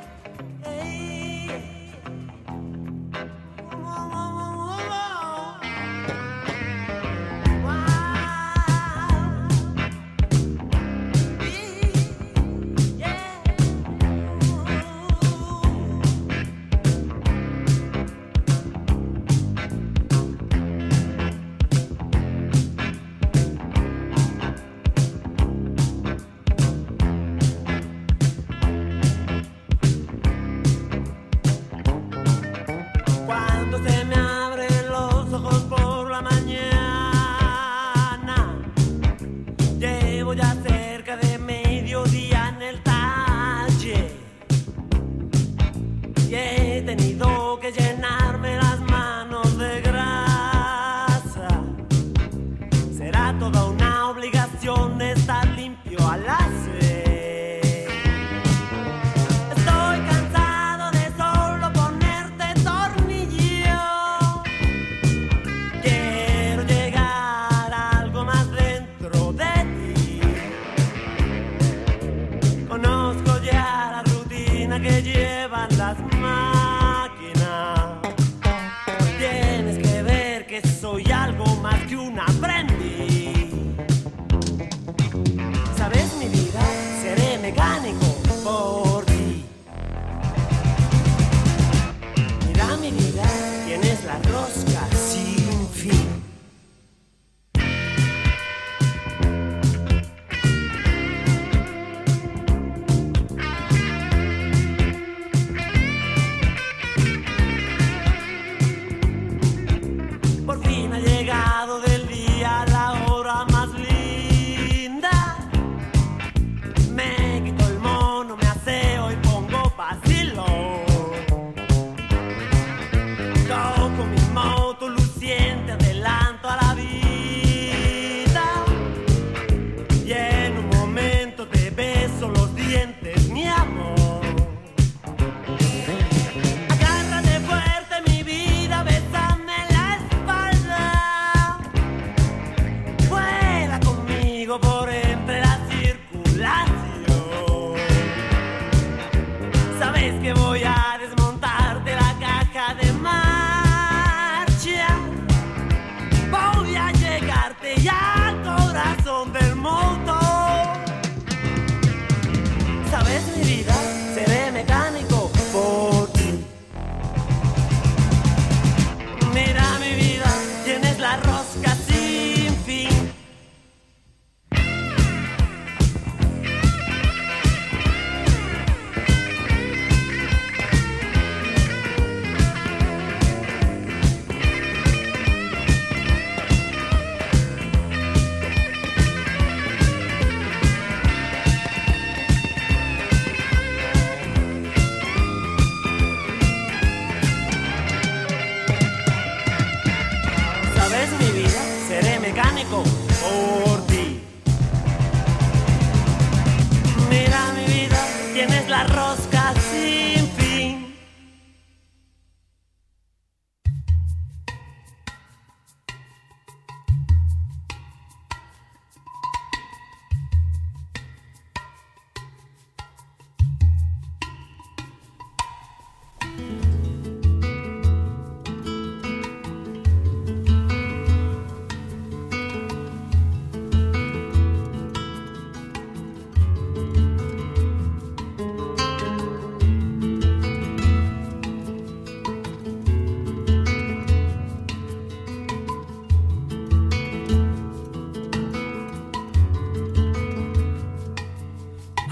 Cuando se me abren los ojos por la mañana, llevo ya cerca de mediodía en el taller y he tenido que llenarme las manos de grasa. Será toda una obligación estar limpio al hacer. Estoy cansado de solo ponerte tornillo. Quiero llegar a algo más dentro de ti. Conozco ya la rutina que llevan las máquinas. Tienes que ver que soy algo más que un aprendiz.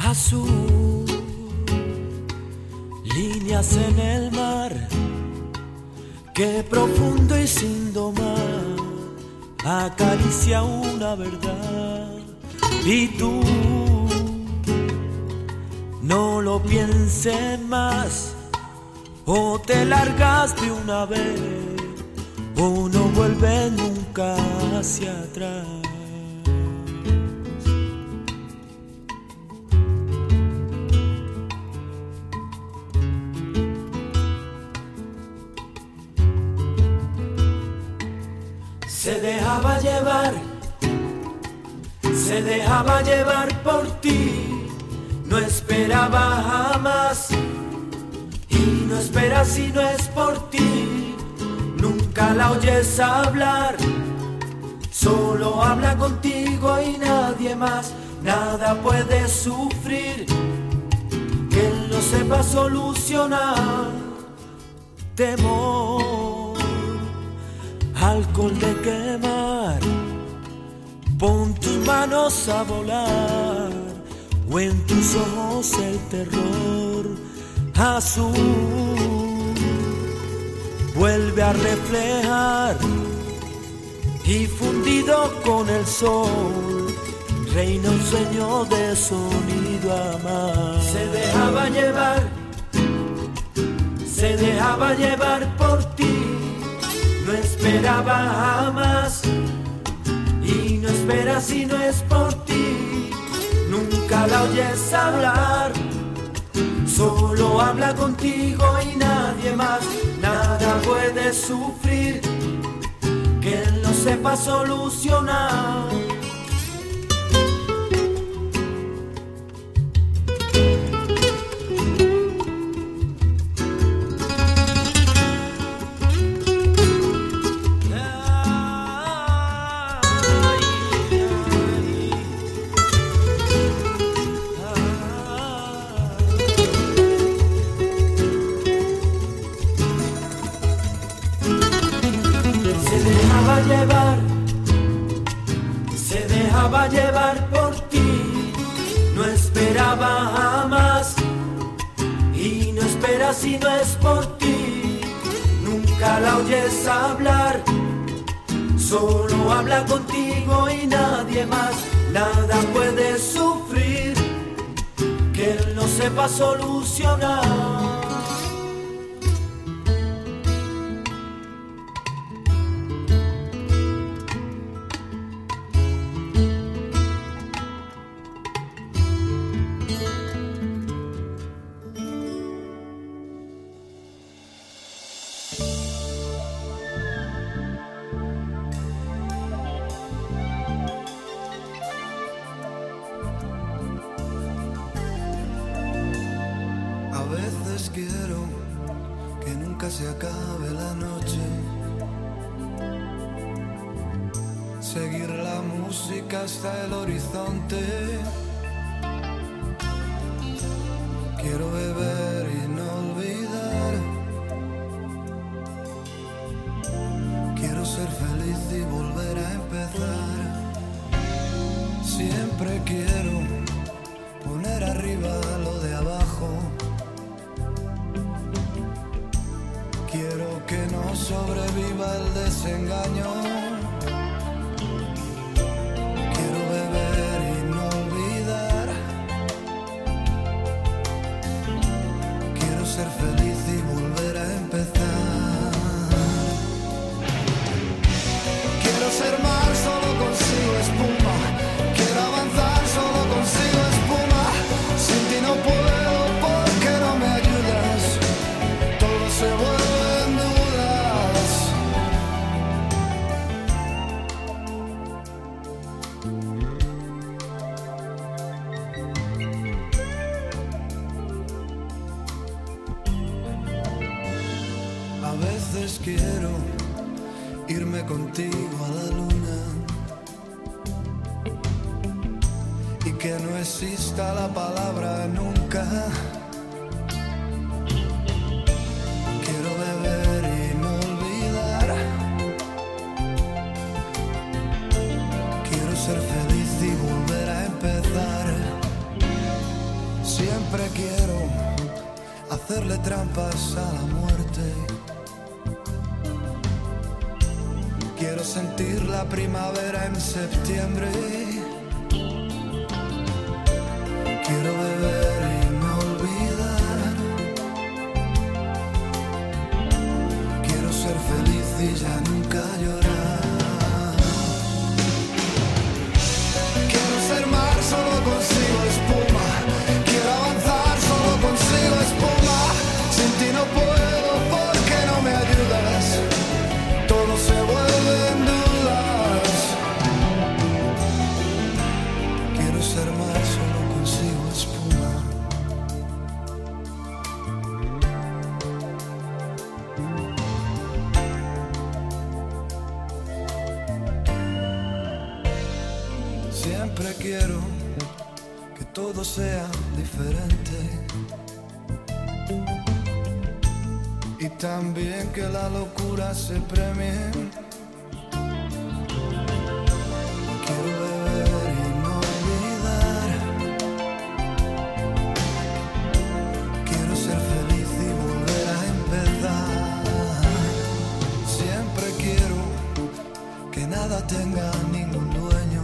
azul, líneas en el mar, que profundo y sin domar acaricia una verdad. Y tú no lo pienses más, o te largas de una vez, o no vuelves nunca hacia atrás. Se dejaba llevar, se dejaba llevar por ti, no esperaba jamás, y no espera si no es por ti. Nunca la oyes hablar, solo habla contigo y nadie más. Nada puede sufrir que él no sepa solucionar. Temor, alcohol de quemar, pon tus manos a volar, o en tus ojos el terror azul vuelve a reflejar, y fundido con el sol reina un sueño de sonido amar. Se dejaba llevar, se dejaba llevar por ti, no esperaba jamás, y no espera si no es por ti. Nunca la oyes hablar, solo habla contigo y nadie más. Nada puede sufrir que él no sepa solucionar. Llevar, se dejaba llevar por ti, no esperaba jamás, y no espera si no es por ti. Nunca la oyes hablar, solo habla contigo y nadie más. Nada puede sufrir que él no sepa solucionar. Se acabe la noche, seguir la música hasta el horizonte. Quiero beber y no olvidar, quiero ser feliz y volver a empezar. Siempre quiero poner arriba lo de abajo. Quiero que no sobreviva el desengaño. Quiero beber y no olvidar. Quiero ser feliz y volver a empezar. Quiero ser mar, solo consigo espuma. Quiero avanzar, solo consigo espuma. Sin ti no puedo porque no me ayudas. Todo se vuelve quiero irme contigo a la luna y que no exista la palabra nunca. Quiero beber y no olvidar. Quiero ser feliz y volver a empezar. Siempre quiero hacerle trampas a la muerte. Quiero sentir la primavera en septiembre. Quiero beber y no olvidar. Quiero ser feliz y ya nunca llorar. Quiero ser mar, solo consigo espuma. Quiero avanzar, solo consigo espuma. Sin ti no puedo porque no me ayudas. Todo se vuelve en dudas. Quiero ser mar, solo consigo espuma. Siempre quiero que todo sea diferente y también que la locura se premie. Quiero beber y no olvidar. Quiero ser feliz y volver a empezar. Siempre quiero que nada tenga ningún dueño.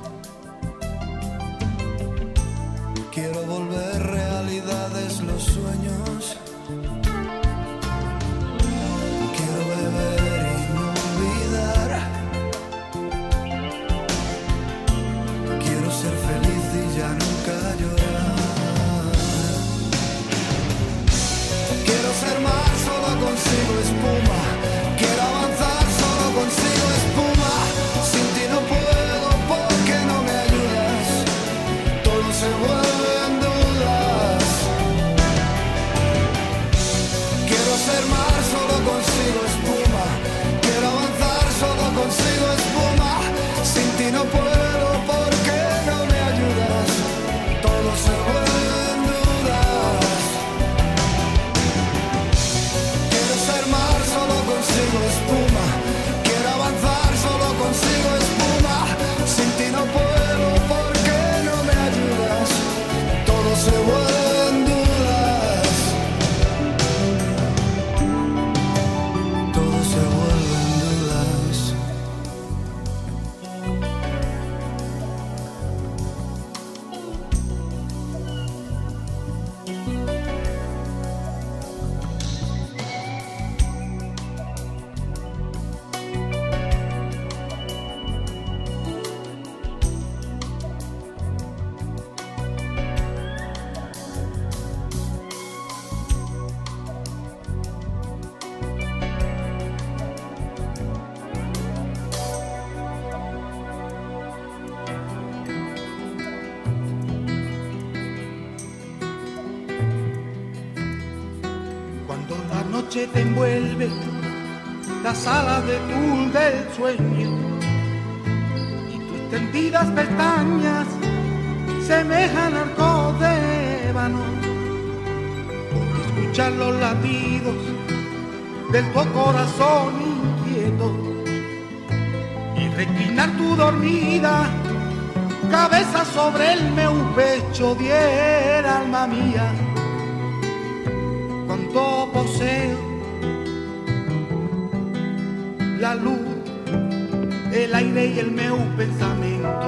Quiero volver realidades los sueños. Quiero beber y no olvidar. Quiero ser feliz y ya nunca llorar. Quiero ser mar, solo consigo espuma. Quiero avanzar, solo consigo espuma. Sin ti no puedo porque no me ayudas. Todo se vuelve en dudas. Quiero ser mar, solo consigo espuma. Quiero avanzar, solo consigo espuma. Sin ti no puedo porque no me ayudas. Todo se vuelve en dudas. Quiero ser mar, solo consigo espuma. Quiero avanzar, solo consigo espuma. Sin ti no puedo porque no me ayudas. Todo se vuelve en dudas. Todo se vuelve en dudas. Cuando la noche te envuelve, las alas de tul del sueño y tus tendidas pestañas semejan arcos de ébano. Por escuchar los latidos del tu corazón inquieto y reclinar tu dormida cabeza sobre el meu pecho, diera alma mía. Cuando poseo la luz, el aire y el meu pensamento.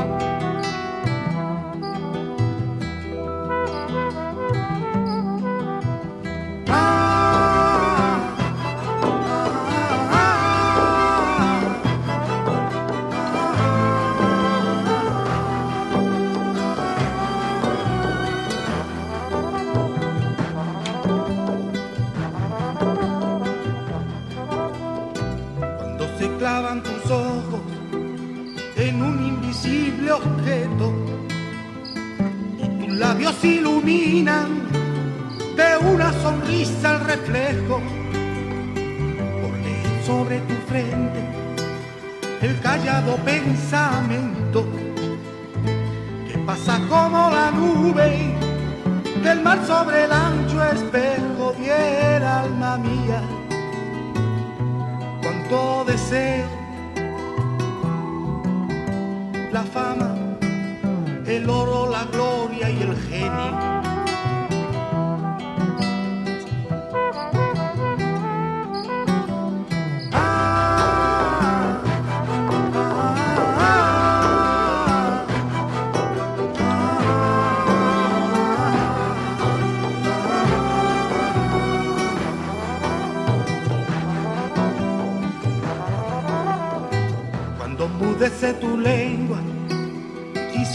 Clavan tus ojos en un invisible objeto y tus labios iluminan de una sonrisa el reflejo. Por leer sobre tu frente el callado pensamiento que pasa como la nube del mar sobre el ancho espejo. Diera alma mía cuánto deseo la fama, el oro, la gloria y el genio.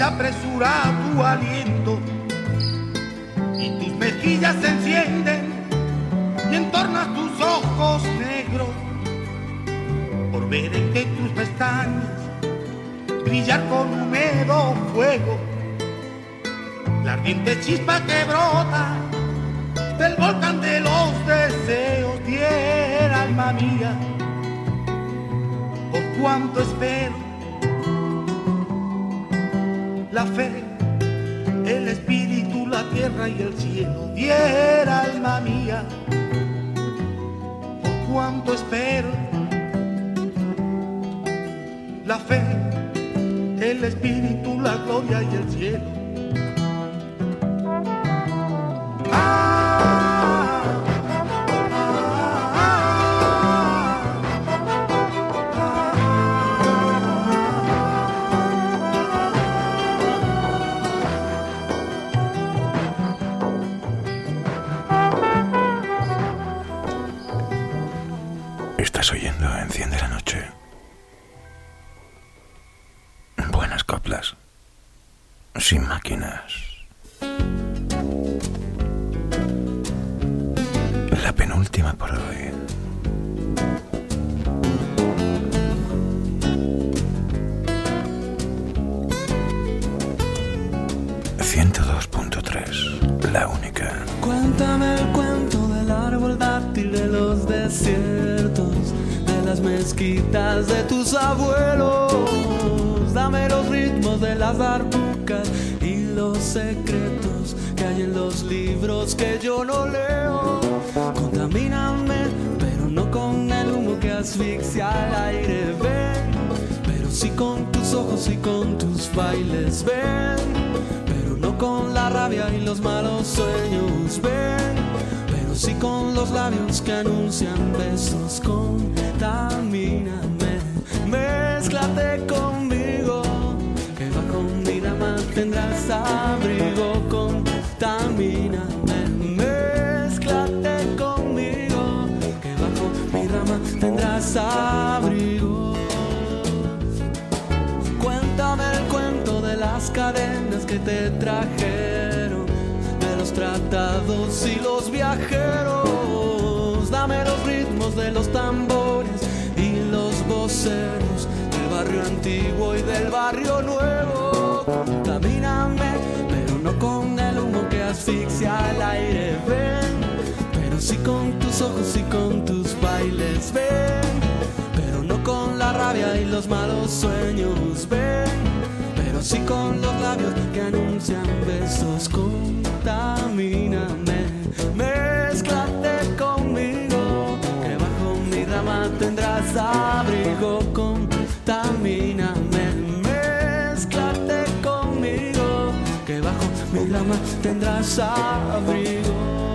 apresura tu aliento y tus mejillas se encienden y entornas tus ojos negros por ver entre tus pestañas brillar con húmedo fuego la ardiente chispa que brota del volcán de los deseos. Diera, alma mía, por cuanto espero la fe, el espíritu, la tierra y el cielo. Diera, alma mía, por cuanto espero la fe, el espíritu, la gloria y el cielo. Estás oyendo Enciende la Noche. Buenas coplas, sin máquinas. La penúltima por hoy. ciento dos punto tres, la única. Cuéntame el cuento del árbol dátil, de los desiertos, de las mezquitas de tus abuelos. Dame los ritmos de las darbucas y los secretos que hay en los libros que yo no leo. Contamíname, pero no con el humo que asfixia al aire. Ven, pero sí con tus ojos y con tus bailes. Ven, no con la rabia y los malos sueños. Ven, pero sí con los labios que anuncian besos. Contamíname, mézclate conmigo, que bajo mi rama tendrás abrigo. Contamíname, mézclate conmigo, que bajo mi rama tendrás abrigo. Cuéntame el cuento de las cadenas que te trajeron, de los tratados y los viajeros. Dame los ritmos de los tambores y los voceros, del barrio antiguo y del barrio nuevo. Contamíname, pero no con el humo que asfixia al aire. Ven, pero sí con tus ojos y con tus bailes. Ven, pero no con la rabia y los malos sueños. Ven, pero sí con los labios que anuncian besos. Contamíname, mézclate conmigo, que bajo mi rama tendrás abrigo. Contamíname, mézclate conmigo, que bajo mi rama tendrás abrigo.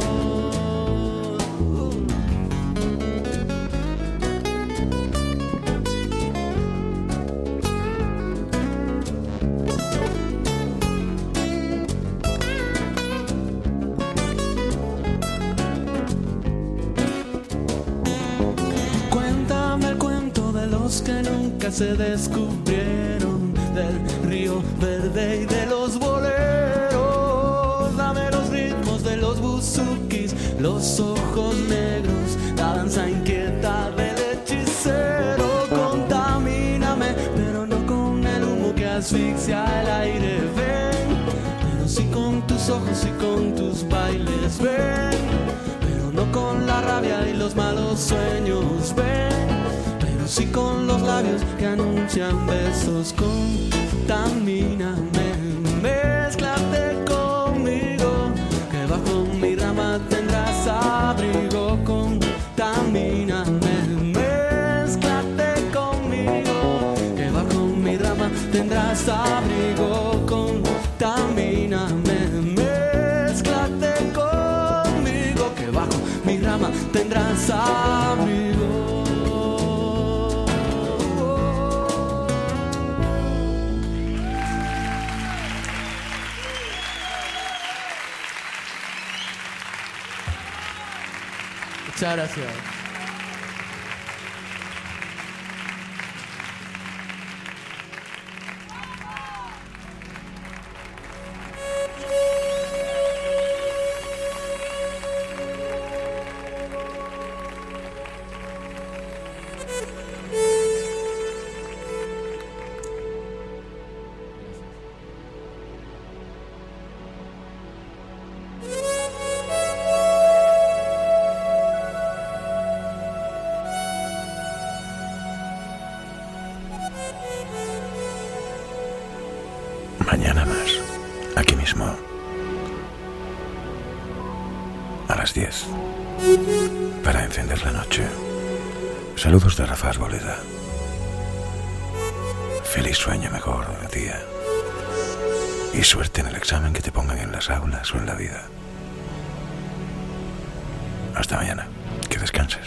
Que nunca se descubrieron, del río verde y de los boleros. Dame los ritmos de los buzukis, los ojos negros, la danza inquieta del hechicero. Contamíname, pero no con el humo que asfixia el aire. Ven, pero sí con tus ojos y con tus bailes. Ven, pero no con la rabia y los malos sueños. Ven, sí con los labios que anuncian besos. Contamíname, mézclate conmigo, que bajo mi rama tendrás abrigo. Contamíname, mézclate conmigo, que bajo mi rama tendrás abrigo. Contamíname, mézclate conmigo, que bajo mi rama tendrás abrigo. Muchas gracias. Mañana más, aquí mismo, a las diez, para encender la noche. Saludos de Rafa Arboleda. Feliz sueño mejor, tía. Y suerte en el examen que te pongan en las aulas o en la vida. Hasta mañana. Que descanses.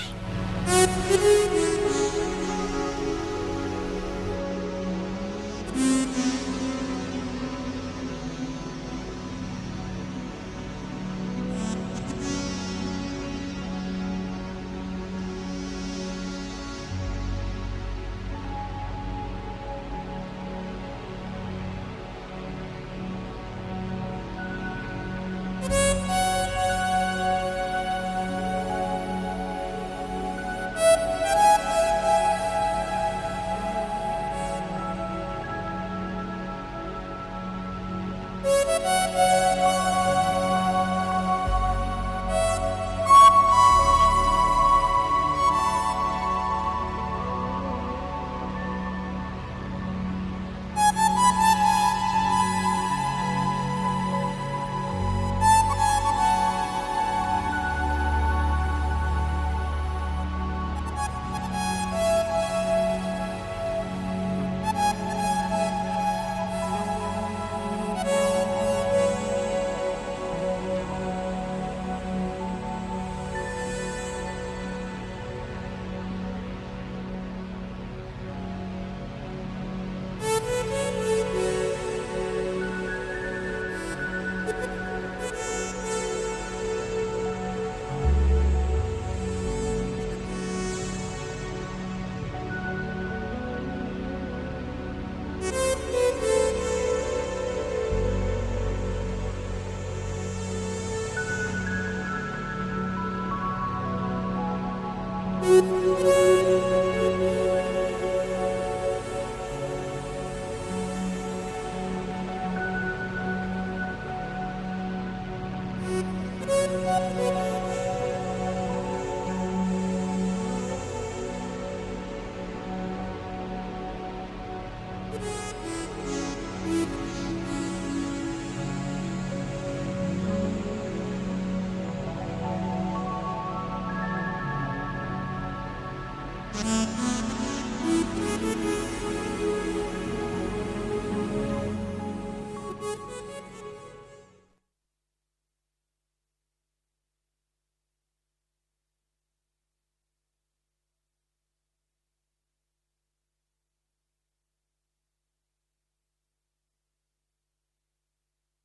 Thank you.